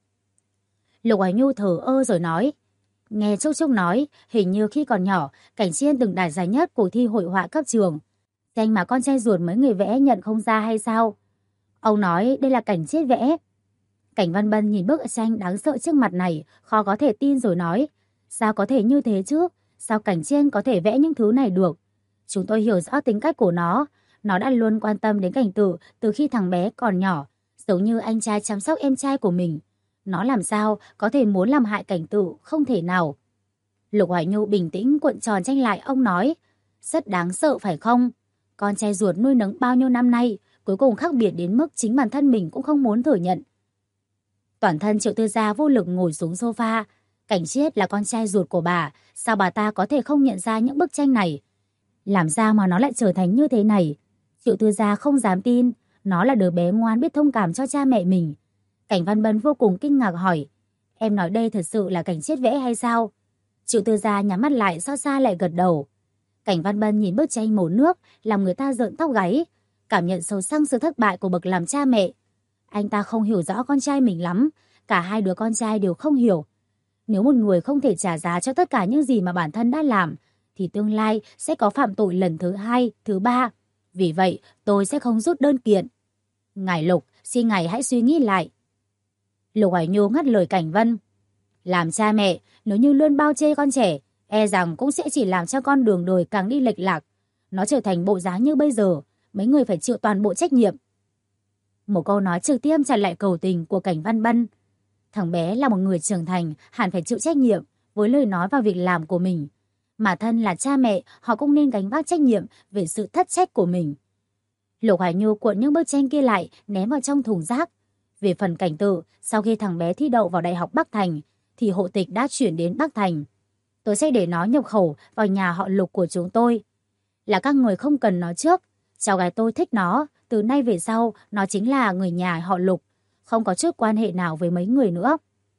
Lục Hoài Nhu thở ơ rồi nói. Nghe Trúc Trúc nói, hình như khi còn nhỏ, Cảnh Chiên từng đạt giải nhất cuộc thi hội họa cấp trường. Tranh mà con trai ruột mấy người vẽ nhận không ra hay sao? Ông nói đây là Cảnh Chiết vẽ. Cảnh Văn Bân nhìn bức tranh đáng sợ trước mặt này, khó có thể tin rồi nói. Sao có thể như thế chứ? Sao Cảnh Chiên có thể vẽ những thứ này được? Chúng tôi hiểu rõ tính cách của nó. Nó đã luôn quan tâm đến Cảnh Tự từ khi thằng bé còn nhỏ, giống như anh trai chăm sóc em trai của mình. Nó làm sao có thể muốn làm hại Cảnh Tự, không thể nào. Lục Hoài Nhu bình tĩnh cuộn tròn tranh lại, ông nói. Rất đáng sợ phải không? Con trai ruột nuôi nấng bao nhiêu năm nay, cuối cùng khác biệt đến mức chính bản thân mình cũng không muốn thừa nhận. Toàn thân Triệu Tư Gia vô lực ngồi xuống sofa. Cảnh Chiết là con trai ruột của bà, sao bà ta có thể không nhận ra những bức tranh này? Làm sao mà nó lại trở thành như thế này? Triệu Tư Gia không dám tin, nó là đứa bé ngoan biết thông cảm cho cha mẹ mình. Cảnh Văn Bân vô cùng kinh ngạc hỏi, em nói đây thật sự là Cảnh Chiết vẽ hay sao? Triệu Tư Gia nhắm mắt lại, xót xa lại gật đầu. Cảnh Văn Bân nhìn bức tranh màu nước, làm người ta rợn tóc gáy, cảm nhận sâu sắc sự thất bại của bậc làm cha mẹ. Anh ta không hiểu rõ con trai mình lắm, cả hai đứa con trai đều không hiểu. Nếu một người không thể trả giá cho tất cả những gì mà bản thân đã làm, thì tương lai sẽ có phạm tội lần thứ hai, thứ ba. Vì vậy, tôi sẽ không rút đơn kiện. Ngài Lục, xin ngài hãy suy nghĩ lại. Lục Hoài Nhu ngắt lời Cảnh Vân. Làm cha mẹ, nếu như luôn bao che con trẻ, e rằng cũng sẽ chỉ làm cho con đường đời càng đi lệch lạc. Nó trở thành bộ dáng như bây giờ, mấy người phải chịu toàn bộ trách nhiệm. Một câu nói trực tiếp chặn lại cầu tình của Cảnh Văn Bân. Thằng bé là một người trưởng thành, hẳn phải chịu trách nhiệm với lời nói và việc làm của mình. Mà thân là cha mẹ, họ cũng nên gánh vác trách nhiệm về sự thất trách của mình. Lục Hoài Nhu cuộn những bức tranh kia lại, ném vào trong thùng rác. Về phần Cảnh Tự, sau khi thằng bé thi đậu vào Đại học Bắc Thành, thì hộ tịch đã chuyển đến Bắc Thành. Tôi sẽ để nó nhập khẩu vào nhà họ Lục của chúng tôi. Là các người không cần nó trước. Cháu gái tôi thích nó, từ nay về sau, nó chính là người nhà họ Lục, không có chút quan hệ nào với mấy người nữa.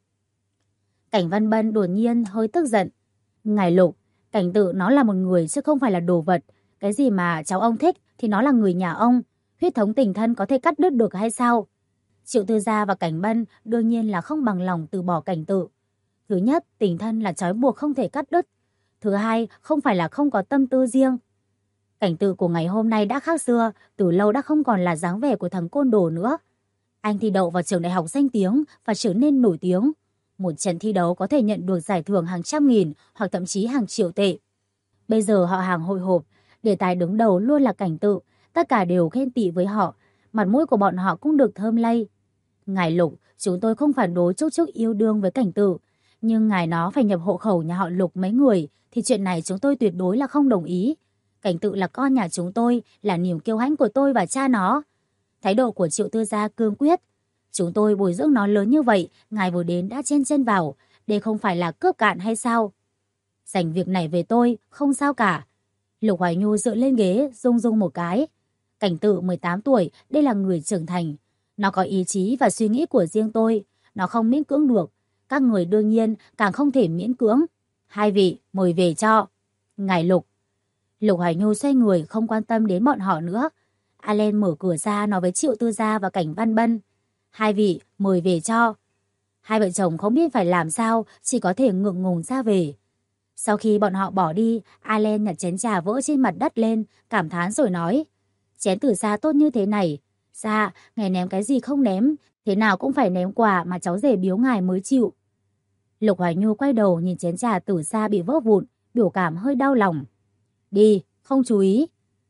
Cảnh Văn Bân đột nhiên hơi tức giận. Ngài Lục, Cảnh Tự nó là một người chứ không phải là đồ vật. Cái gì mà cháu ông thích thì nó là người nhà ông. Huyết thống tình thân có thể cắt đứt được hay sao? Triệu Tư Gia và Cảnh Bân đương nhiên là không bằng lòng từ bỏ Cảnh Tự. Thứ nhất, tình thân là trói buộc không thể cắt đứt. Thứ hai, không phải là không có tâm tư riêng. Cảnh Tự của ngày hôm nay đã khác xưa, từ lâu đã không còn là dáng vẻ của thằng côn đồ nữa. Anh thi đậu vào trường đại học danh tiếng và trở nên nổi tiếng. Một trận thi đấu có thể nhận được giải thưởng hàng trăm nghìn hoặc thậm chí hàng triệu tệ. Bây giờ họ hàng hội họp, đề tài đứng đầu luôn là Cảnh Tự, tất cả đều khen tị với họ, mặt mũi của bọn họ cũng được thơm lây. Ngài Lục, chúng tôi không phản đối Trúc Trúc yêu đương với Cảnh Tự, nhưng ngài nó phải nhập hộ khẩu nhà họ Lục mấy người thì chuyện này chúng tôi tuyệt đối là không đồng ý. Cảnh Tự là con nhà chúng tôi, là niềm kiêu hãnh của tôi và cha nó. Thái độ của Triệu Tư gia cương quyết. Chúng tôi bồi dưỡng nó lớn như vậy, ngài vừa đến đã chen chân vào, đây không phải là cướp cạn hay sao? Dành việc này về tôi, không sao cả. Lục Hoài Nhu dựa lên ghế, rung rung một cái. Cảnh Tự 18 tuổi, đây là người trưởng thành. Nó có ý chí và suy nghĩ của riêng tôi, nó không miễn cưỡng được. Các người đương nhiên càng không thể miễn cưỡng. Hai vị, mời về cho. Ngài Lục. Lục Hoài Nhu xoay người không quan tâm đến bọn họ nữa. Allen mở cửa ra nói với Triệu Tư gia và Cảnh Văn Bân. Hai vị, mời về cho. Hai vợ chồng không biết phải làm sao, chỉ có thể ngượng ngùng ra về. Sau khi bọn họ bỏ đi, Allen nhặt chén trà vỡ trên mặt đất lên, cảm thán rồi nói. Chén Tử Sa tốt như thế này. Dạ, ngài ném cái gì không ném, thế nào cũng phải ném quà mà cháu rể biếu ngài mới chịu. Lục Hoài Nhu quay đầu nhìn chén trà Tử Sa bị vỡ vụn, biểu cảm hơi đau lòng. Đi, không chú ý.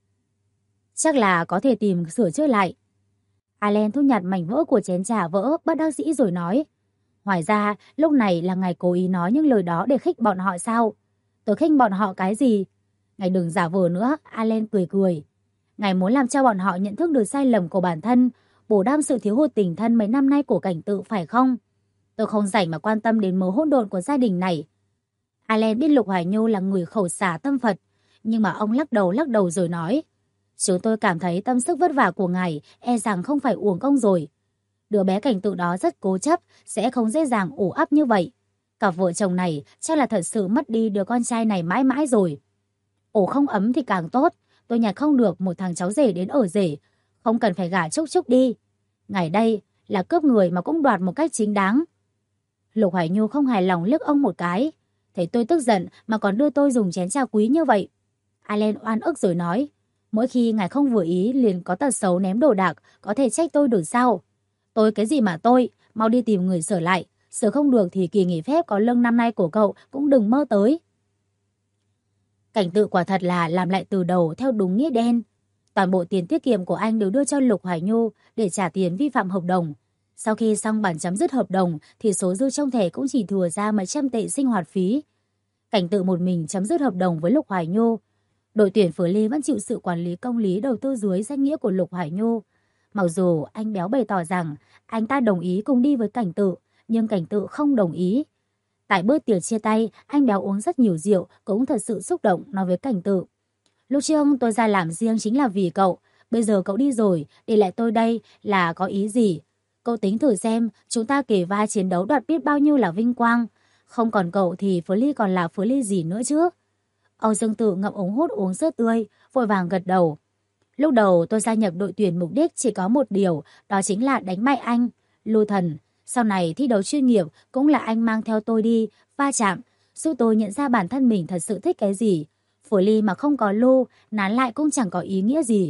Chắc là có thể tìm sửa chữa lại. Allen thu nhặt mảnh vỡ của chén trà vỡ, bất đắc dĩ rồi nói. Ngoài ra, lúc này là ngài cố ý nói những lời đó để khích bọn họ sao? Tôi khích bọn họ cái gì? Ngài đừng giả vờ nữa, Allen cười cười. Ngài muốn làm cho bọn họ nhận thức được sai lầm của bản thân, bù đắp sự thiếu hụt tình thân mấy năm nay của Cảnh Tự phải không? Tôi không rảnh mà quan tâm đến mớ hỗn độn của gia đình này. Allen biết Lục Hoài Nhu là người khẩu xả tâm Phật, nhưng mà ông lắc đầu rồi nói. Chúng tôi cảm thấy tâm sức vất vả của ngài e rằng không phải uổng công rồi. Đứa bé Cảnh Tự đó rất cố chấp, sẽ không dễ dàng ủ ấp như vậy. Cặp vợ chồng này chắc là thật sự mất đi đứa con trai này mãi mãi rồi. Ổ không ấm thì càng tốt, tôi nhặt không được một thằng cháu rể đến ở rể, không cần phải gả Trúc Trúc đi. Ngài đây là cướp người mà cũng đoạt một cách chính đáng. Lục Hoài Nhu không hài lòng liếc ông một cái. Thấy tôi tức giận mà còn đưa tôi dùng chén trà quý như vậy. Allen oan ức rồi nói. Mỗi khi ngài không vừa ý liền có tật xấu ném đồ đạc, có thể trách tôi được sao? Tôi cái gì mà tôi, mau đi tìm người sửa lại. Sửa không được thì kỳ nghỉ phép có lương năm nay của cậu cũng đừng mơ tới. Cảnh Tự quả thật là làm lại từ đầu theo đúng nghĩa đen. Toàn bộ tiền tiết kiệm của anh đều đưa cho Lục Hoài Nhu để trả tiền vi phạm hợp đồng. Sau khi xong bản chấm dứt hợp đồng thì số dư trong thẻ cũng chỉ thừa ra mấy trăm tệ sinh hoạt phí. Cảnh Tự một mình chấm dứt hợp đồng với Lục Hoài Nhu. Đội tuyển Phở Ly vẫn chịu sự quản lý công lý đầu tư dưới danh nghĩa của Lục Hoài Nhu. Mặc dù anh Béo bày tỏ rằng anh ta đồng ý cùng đi với Cảnh Tự, nhưng Cảnh Tự không đồng ý. Tại bữa tiệc chia tay, anh Béo uống rất nhiều rượu, cũng thật sự xúc động nói với Cảnh Tự. Lúc trước tôi ra làm riêng chính là vì cậu, bây giờ cậu đi rồi, để lại tôi đây là có ý gì? Cậu tính thử xem, chúng ta kề vai chiến đấu đoạt biết bao nhiêu là vinh quang. Không còn cậu thì Phở Ly còn là Phở Ly gì nữa chứ? Âu Dương Tự ngậm ống hút uống sữa tươi, vội vàng gật đầu. Lúc đầu tôi gia nhập đội tuyển mục đích chỉ có một điều, đó chính là đánh bại anh, Lưu Thần. Sau này thi đấu chuyên nghiệp cũng là anh mang theo tôi đi, va chạm, giúp tôi nhận ra bản thân mình thật sự thích cái gì. Phổ Ly mà không có Lưu, nán lại cũng chẳng có ý nghĩa gì.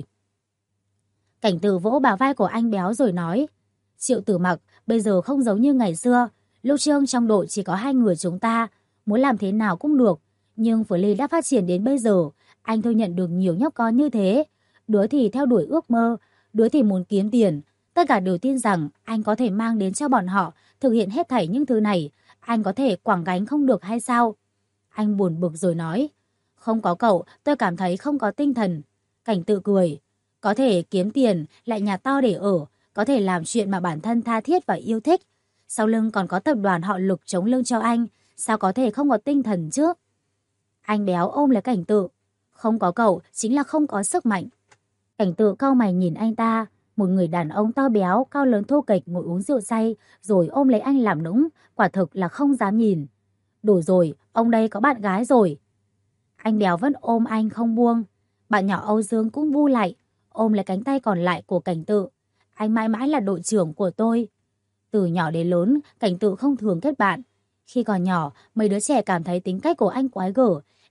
Cảnh Tự vỗ bả vai của anh Béo rồi nói. Triệu Tử Mặc bây giờ không giống như ngày xưa. Lúc trước trong đội chỉ có hai người chúng ta, muốn làm thế nào cũng được. Nhưng Phổ Ly đã phát triển đến bây giờ, anh thôi nhận được nhiều nhóc con như thế. Đứa thì theo đuổi ước mơ, đứa thì muốn kiếm tiền. Tất cả đều tin rằng anh có thể mang đến cho bọn họ thực hiện hết thảy những thứ này. Anh có thể quẳng gánh không được hay sao? Anh buồn bực rồi nói. Không có cậu, tôi cảm thấy không có tinh thần. Cảnh Tự cười. Có thể kiếm tiền, lại nhà to để ở, có thể làm chuyện mà bản thân tha thiết và yêu thích. Sau lưng còn có tập đoàn họ Lục chống lưng cho anh, sao có thể không có tinh thần chứ? Anh Béo ôm lấy Cảnh Tự. Không có cậu, chính là không có sức mạnh. Cảnh Tự cau mày nhìn anh ta. Một người đàn ông to béo, cao lớn thô kệch ngồi uống rượu say, rồi ôm lấy anh làm nũng, quả thực là không dám nhìn. Đủ rồi, ông đây có bạn gái rồi. Anh Béo vẫn ôm anh không buông. Bạn nhỏ Âu Dương cũng bu lại, ôm lấy cánh tay còn lại của Cảnh Tự. Anh mãi mãi là đội trưởng của tôi. Từ nhỏ đến lớn, Cảnh Tự không thường kết bạn. Khi còn nhỏ, mấy đứa trẻ cảm thấy tính cách của anh quái gở,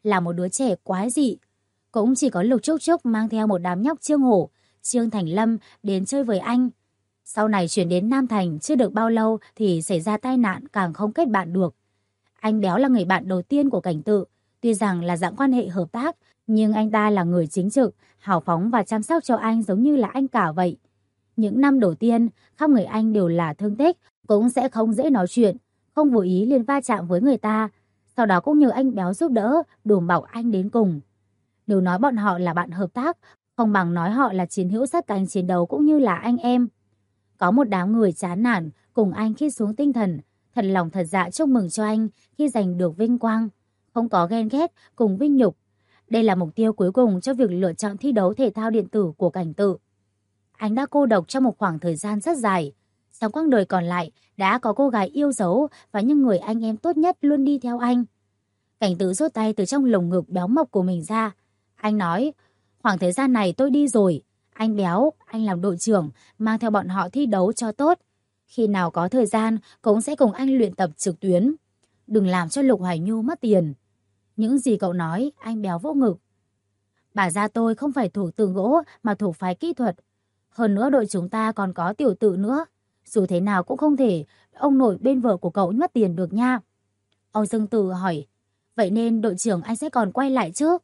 là một đứa trẻ quái dị. Cũng chỉ có Lục Trúc Trúc mang theo một đám nhóc Trương Hổ, Trương Thành Lâm đến chơi với anh. Sau này chuyển đến Nam Thành chưa được bao lâu thì xảy ra tai nạn, càng không kết bạn được. Anh Béo là người bạn đầu tiên của Cảnh Tự, tuy rằng là dạng quan hệ hợp tác, nhưng anh ta là người chính trực, hào phóng và chăm sóc cho anh giống như là anh cả vậy. Những năm đầu tiên, khắp người anh đều là thương tích, cũng sẽ không dễ nói chuyện, không vô ý liền va chạm với người ta. Sau đó cũng nhờ anh Béo giúp đỡ, đùm bọc anh đến cùng. Nếu nói bọn họ là bạn hợp tác, không bằng nói họ là chiến hữu sát cánh chiến đấu cũng như là anh em. Có một đám người chán nản cùng anh khi xuống tinh thần, thật lòng thật dạ chúc mừng cho anh khi giành được vinh quang. Không có ghen ghét cùng vinh nhục. Đây là mục tiêu cuối cùng cho việc lựa chọn thi đấu thể thao điện tử của Cảnh Tự. Anh đã cô độc trong một khoảng thời gian rất dài. Trong quãng đời còn lại đã có cô gái yêu dấu và những người anh em tốt nhất luôn đi theo anh. Cảnh Tự rút tay từ trong lồng ngực béo mập của mình ra. Anh nói, khoảng thời gian này tôi đi rồi. Anh Béo, anh làm đội trưởng, mang theo bọn họ thi đấu cho tốt. Khi nào có thời gian, cũng sẽ cùng anh luyện tập trực tuyến. Đừng làm cho Lục Hoài Nhu mất tiền. Những gì cậu nói, anh Béo vỗ ngực. Bà gia tôi không phải thủ tường gỗ mà thủ phái kỹ thuật. Hơn nữa đội chúng ta còn có Tiểu Tự nữa. Dù thế nào cũng không thể ông nội bên vợ của cậu mất tiền được nha. Âu Dương Tử hỏi, vậy nên đội trưởng anh sẽ còn quay lại chứ?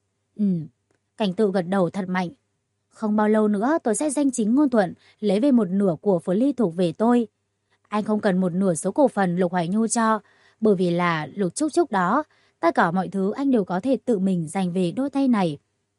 Cảnh Tự gật đầu thật mạnh. Không bao lâu nữa tôi sẽ danh chính ngôn thuận lấy về một nửa của Phú Ly thuộc về tôi. Anh không cần một nửa số cổ phần Lục Hoài Nhu cho, bởi vì là Lục Trúc Trúc đó, tất cả mọi thứ anh đều có thể tự mình giành về đôi tay này.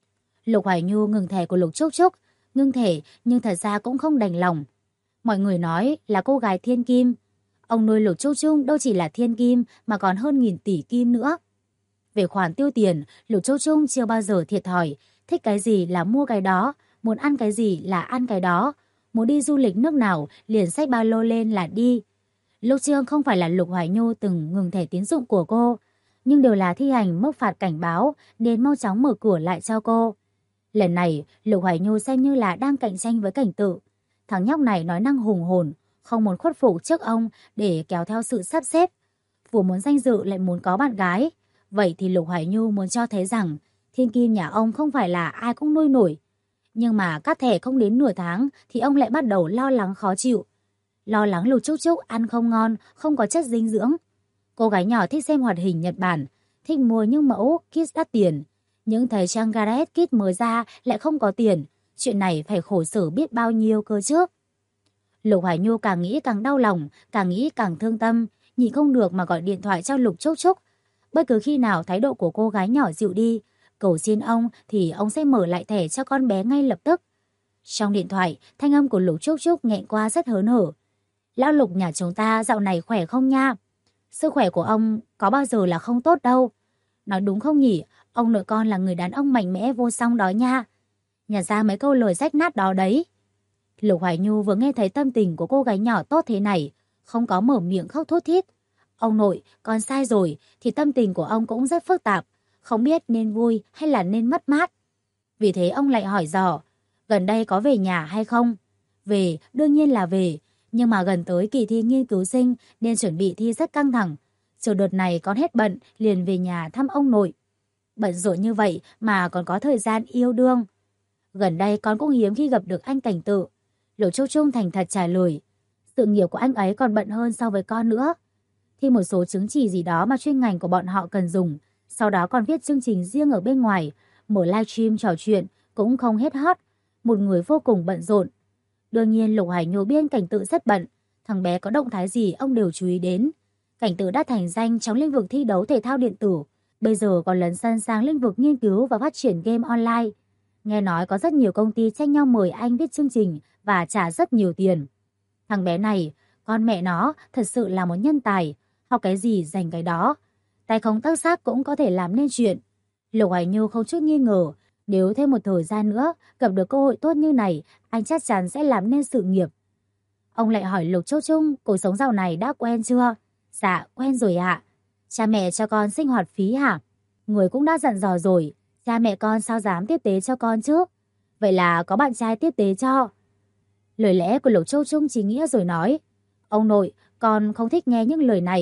Lục Hoài Nhu ngừng thẻ của Lục Trúc Trúc, ngưng thẻ nhưng thật ra cũng không đành lòng. Mọi người nói là cô gái thiên kim. Ông nuôi Lục Trúc Trúc đâu chỉ là thiên kim mà còn hơn 1000 tỷ kim nữa. Về khoản tiêu tiền, Lục Trúc Trúc chưa bao giờ thiệt thòi, thích cái gì là mua cái đó, muốn ăn cái gì là ăn cái đó, muốn đi du lịch nước nào liền xách ba lô lên là đi. Lúc trước không phải là Lục Hoài Nhu từng ngừng thẻ tín dụng của cô, nhưng đều là thi hành mức phạt cảnh báo nên mau chóng mở cửa lại cho cô. Lần này, Lục Hoài Nhu xem như là đang cạnh tranh với Cảnh Tự. Thằng nhóc này nói năng hùng hồn, không muốn khuất phục trước ông để kéo theo sự sắp xếp. Vừa muốn danh dự lại muốn có bạn gái. Vậy thì Lục Hoài Nhu muốn cho thấy rằng thiên kim nhà ông không phải là ai cũng nuôi nổi. Nhưng mà cắt thẻ không đến nửa tháng thì ông lại bắt đầu lo lắng khó chịu. Lo lắng Lục Trúc Trúc ăn không ngon, không có chất dinh dưỡng. Cô gái nhỏ thích xem hoạt hình Nhật Bản, thích mua những mẫu kit đắt tiền. Nhưng thấy trang Gareth kit mới ra lại không có tiền. Chuyện này phải khổ sở biết bao nhiêu cơ chứ. Lục Hoài Nhu càng nghĩ càng đau lòng, càng nghĩ càng thương tâm, nhịn không được mà gọi điện thoại cho Lục Trúc Trúc. Bất cứ khi nào thái độ của cô gái nhỏ dịu đi, cầu xin ông thì ông sẽ mở lại thẻ cho con bé ngay lập tức. Trong điện thoại, thanh âm của Lục Trúc Trúc nghẹn qua rất hớn hở. Lão Lục nhà chúng ta dạo này khỏe không nha? Sức khỏe của ông có bao giờ là không tốt đâu. Nói đúng không nhỉ? Ông nội con là người đàn ông mạnh mẽ vô song đó nha. Nhà ra mấy câu lời rách nát đó đấy. Lục Hoài Nhu vừa nghe thấy tâm tình của cô gái nhỏ tốt thế này, không có mở miệng khóc thút thít. Ông nội, con sai rồi, thì tâm tình của ông cũng rất phức tạp, không biết nên vui hay là nên mất mát. Vì thế ông lại hỏi dò, gần đây có về nhà hay không? Về, đương nhiên là về, nhưng mà gần tới kỳ thi nghiên cứu sinh nên chuẩn bị thi rất căng thẳng. Chờ đợt này con hết bận, liền về nhà thăm ông nội. Bận rộn như vậy mà còn có thời gian yêu đương. Gần đây con cũng hiếm khi gặp được anh Cảnh Tự. Lục Trúc Trúc thành thật trả lời. Sự nghiệp của anh ấy còn bận hơn so với con nữa. Thi một số chứng chỉ gì đó mà chuyên ngành của bọn họ cần dùng. Sau đó còn viết chương trình riêng ở bên ngoài. Mở livestream trò chuyện cũng không hết hot. Một người vô cùng bận rộn. Đương nhiên Lục Hoài Nhu biết Cảnh Tự rất bận. Thằng bé có động thái gì ông đều chú ý đến. Cảnh Tự đã thành danh trong lĩnh vực thi đấu thể thao điện tử. Bây giờ còn lấn sân sang lĩnh vực nghiên cứu và phát triển game online. Nghe nói có rất nhiều công ty tranh nhau mời anh viết chương trình và trả rất nhiều tiền. Thằng bé này, con mẹ nó thật sự là một nhân tài. Học cái gì dành cái đó. Tay không tác sắc cũng có thể làm nên chuyện. Lục Hoài Nhu không chút nghi ngờ. Nếu thêm một thời gian nữa gặp được cơ hội tốt như này, anh chắc chắn sẽ làm nên sự nghiệp. Ông lại hỏi Lục Trúc Trúc cuộc sống dạo này đã quen chưa? Dạ quen rồi ạ. Cha mẹ cho con sinh hoạt phí hả? Người cũng đã dặn dò rồi. Cha mẹ con sao dám tiếp tế cho con chứ? Vậy là có bạn trai tiếp tế cho. Lời lẽ của Lục Trúc Trúc chỉ nghĩa rồi nói. Ông nội, con không thích nghe những lời này.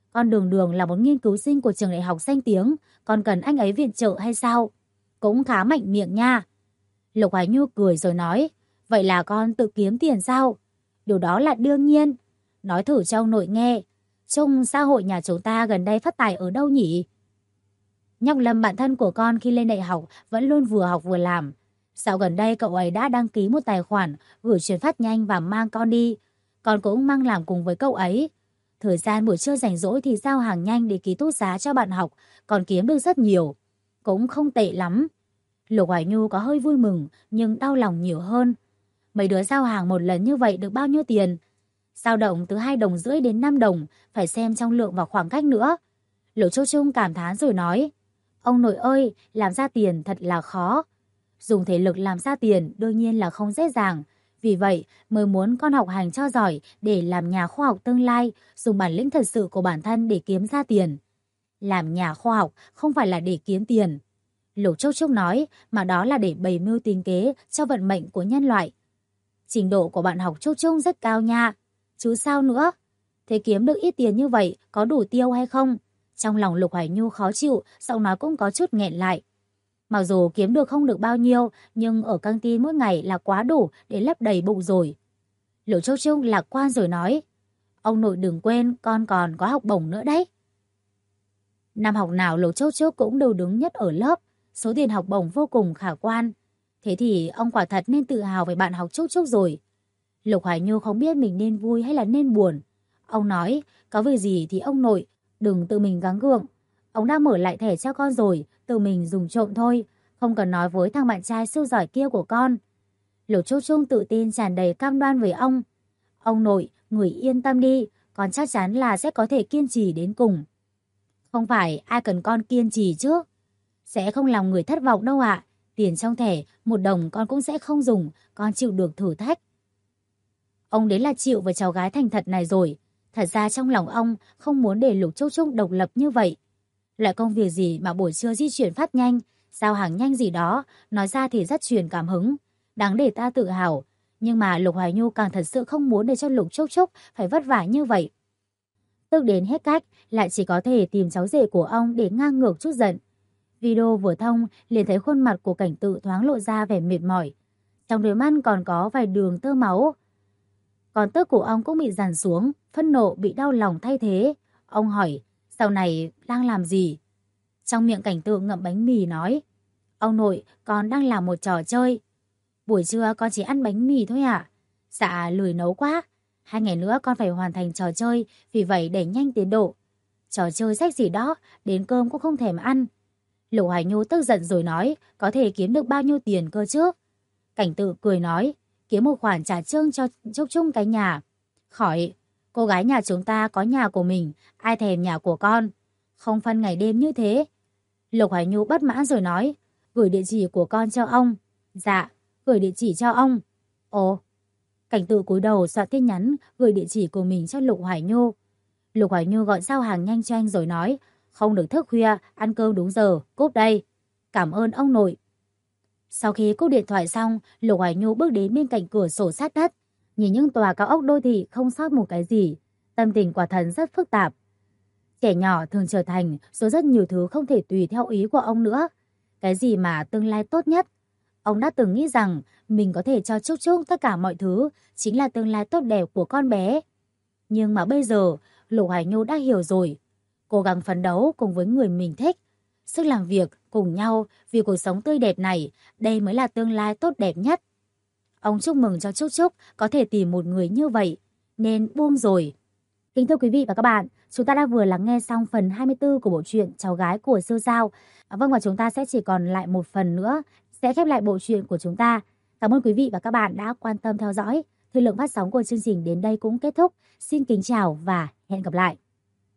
Con Đường Đường là một nghiên cứu sinh của trường đại học danh tiếng, còn cần anh ấy viện trợ hay sao? Cũng khá mạnh miệng nha. Lục Hoài Nhu cười rồi nói, vậy là con tự kiếm tiền sao? Điều đó là đương nhiên. Nói thử cho ông nội nghe, trong xã hội nhà chúng ta gần đây phát tài ở đâu nhỉ? Nhóc Lâm bạn thân của con khi lên đại học vẫn luôn vừa học vừa làm. Dạo gần đây cậu ấy đã đăng ký một tài khoản gửi chuyển phát nhanh và mang con đi. Con cũng mang làm cùng với cậu ấy. Thời gian buổi trưa rảnh rỗi thì giao hàng nhanh để ký túc xá cho bạn học, còn kiếm được rất nhiều. Cũng không tệ lắm. Lục Hoài Nhu có hơi vui mừng nhưng đau lòng nhiều hơn. Mấy đứa giao hàng một lần như vậy được bao nhiêu tiền? Dao động từ 2,5 đồng đến 5 đồng, phải xem trong lượng và khoảng cách nữa. Lục Châu Trung cảm thán rồi nói, ông nội ơi, làm ra tiền thật là khó. Dùng thể lực làm ra tiền đương nhiên là không dễ dàng. Vì vậy mới muốn con học hành cho giỏi để làm nhà khoa học tương lai, dùng bản lĩnh thật sự của bản thân để kiếm ra tiền. Làm nhà khoa học không phải là để kiếm tiền, Lục Châu Trúc nói, mà đó là để bày mưu tính kế cho vận mệnh của nhân loại. Trình độ của bạn học Trúc Trúc rất cao nha. Chứ sao nữa? Thế kiếm được ít tiền như vậy có đủ tiêu hay không? Trong lòng Lục Hoài Nhu khó chịu, giọng nói cũng có chút nghẹn lại. Mặc dù kiếm được không được bao nhiêu, nhưng ở căng tin mỗi ngày là quá đủ để lấp đầy bụng rồi. Lục Châu Trúc lạc quan rồi nói, ông nội đừng quên con còn có học bổng nữa đấy. Năm học nào Lục Châu Trúc cũng đều đứng nhất ở lớp, số tiền học bổng vô cùng khả quan. Thế thì ông quả thật nên tự hào về bạn học Trúc Trúc rồi. Lục Hoài Nhu không biết mình nên vui hay là nên buồn. Ông nói, có việc gì thì ông nội, đừng tự mình gắng gượng. Ông đã mở lại thẻ cho con rồi, tự mình dùng trộm thôi, không cần nói với thằng bạn trai siêu giỏi kia của con. Lục Trúc Trúc tự tin tràn đầy cam đoan với ông. Ông nội, người yên tâm đi, con chắc chắn là sẽ có thể kiên trì đến cùng. Không phải ai cần con kiên trì chứ. Sẽ không làm người thất vọng đâu ạ. Tiền trong thẻ, 1 đồng con cũng sẽ không dùng, con chịu được thử thách. Ông đến là chịu với cháu gái thành thật này rồi. Thật ra trong lòng ông không muốn để Lục Trúc Trúc độc lập như vậy. Loại công việc gì mà buổi trưa di chuyển phát nhanh, giao hàng nhanh gì đó, nói ra thì rất truyền cảm hứng, đáng để ta tự hào. Nhưng mà Lục Hoài Nhu càng thật sự không muốn để cho Lục Trúc Trúc phải vất vả như vậy. Tức đến hết cách, lại chỉ có thể tìm cháu rể của ông để ngang ngược chút giận. Video vừa thông, liền thấy khuôn mặt của Cảnh Tự thoáng lộ ra vẻ mệt mỏi. Trong đôi mắt còn có vài đường tơ máu. Còn tức của ông cũng bị dàn xuống, phẫn nộ bị đau lòng thay thế. Ông hỏi, sau này đang làm gì? Trong miệng Cảnh Tự ngậm bánh mì nói, ông nội, con đang làm một trò chơi. Buổi trưa con chỉ ăn bánh mì thôi ạ. Dạ, lười nấu quá. 2 ngày nữa con phải hoàn thành trò chơi, vì vậy đẩy nhanh tiến độ. Trò chơi sách gì đó, đến cơm cũng không thèm ăn. Lục Hoài Nhu tức giận rồi nói, có thể kiếm được bao nhiêu tiền cơ chứ? Cảnh Tự cười nói, kiếm một khoản trả trương cho Trúc Trúc cái nhà. Khỏi, cô gái nhà chúng ta có nhà của mình, ai thèm nhà của con. Không phân ngày đêm như thế. Lục Hoài Nhu bất mãn rồi nói, gửi địa chỉ của con cho ông. Dạ, gửi địa chỉ cho ông. Ồ. Cảnh Tự cúi đầu soạn tin nhắn gửi địa chỉ của mình cho Lục Hoài Nhu. Lục Hoài Nhu gọi giao hàng nhanh cho anh rồi nói, không được thức khuya, ăn cơm đúng giờ, cúp đây. Cảm ơn ông nội. Sau khi cúp điện thoại xong, Lục Hoài Nhu bước đến bên cạnh cửa sổ sát đất, nhìn những tòa cao ốc đô thị không sót một cái gì. Tâm tình quả thật rất phức tạp. Trẻ nhỏ thường trở thành rồi rất nhiều thứ không thể tùy theo ý của ông nữa. Cái gì mà tương lai tốt nhất? Ông đã từng nghĩ rằng mình có thể cho Trúc Trúc tất cả mọi thứ, chính là tương lai tốt đẹp của con bé. Nhưng mà bây giờ, Lục Hoài Nhu đã hiểu rồi. Cố gắng phấn đấu cùng với người mình thích. Sức làm việc cùng nhau vì cuộc sống tươi đẹp này, đây mới là tương lai tốt đẹp nhất. Ông chúc mừng cho Trúc Trúc có thể tìm một người như vậy, nên buông rồi. Kính thưa quý vị và các bạn, chúng ta đã vừa lắng nghe xong phần 24 của bộ truyện Cháu Gái của Siêu Sao. Vâng, và chúng ta sẽ chỉ còn lại một phần nữa, sẽ khép lại bộ truyện của chúng ta. Cảm ơn quý vị và các bạn đã quan tâm theo dõi. Thời lượng phát sóng của chương trình đến đây cũng kết thúc. Xin kính chào và hẹn gặp lại.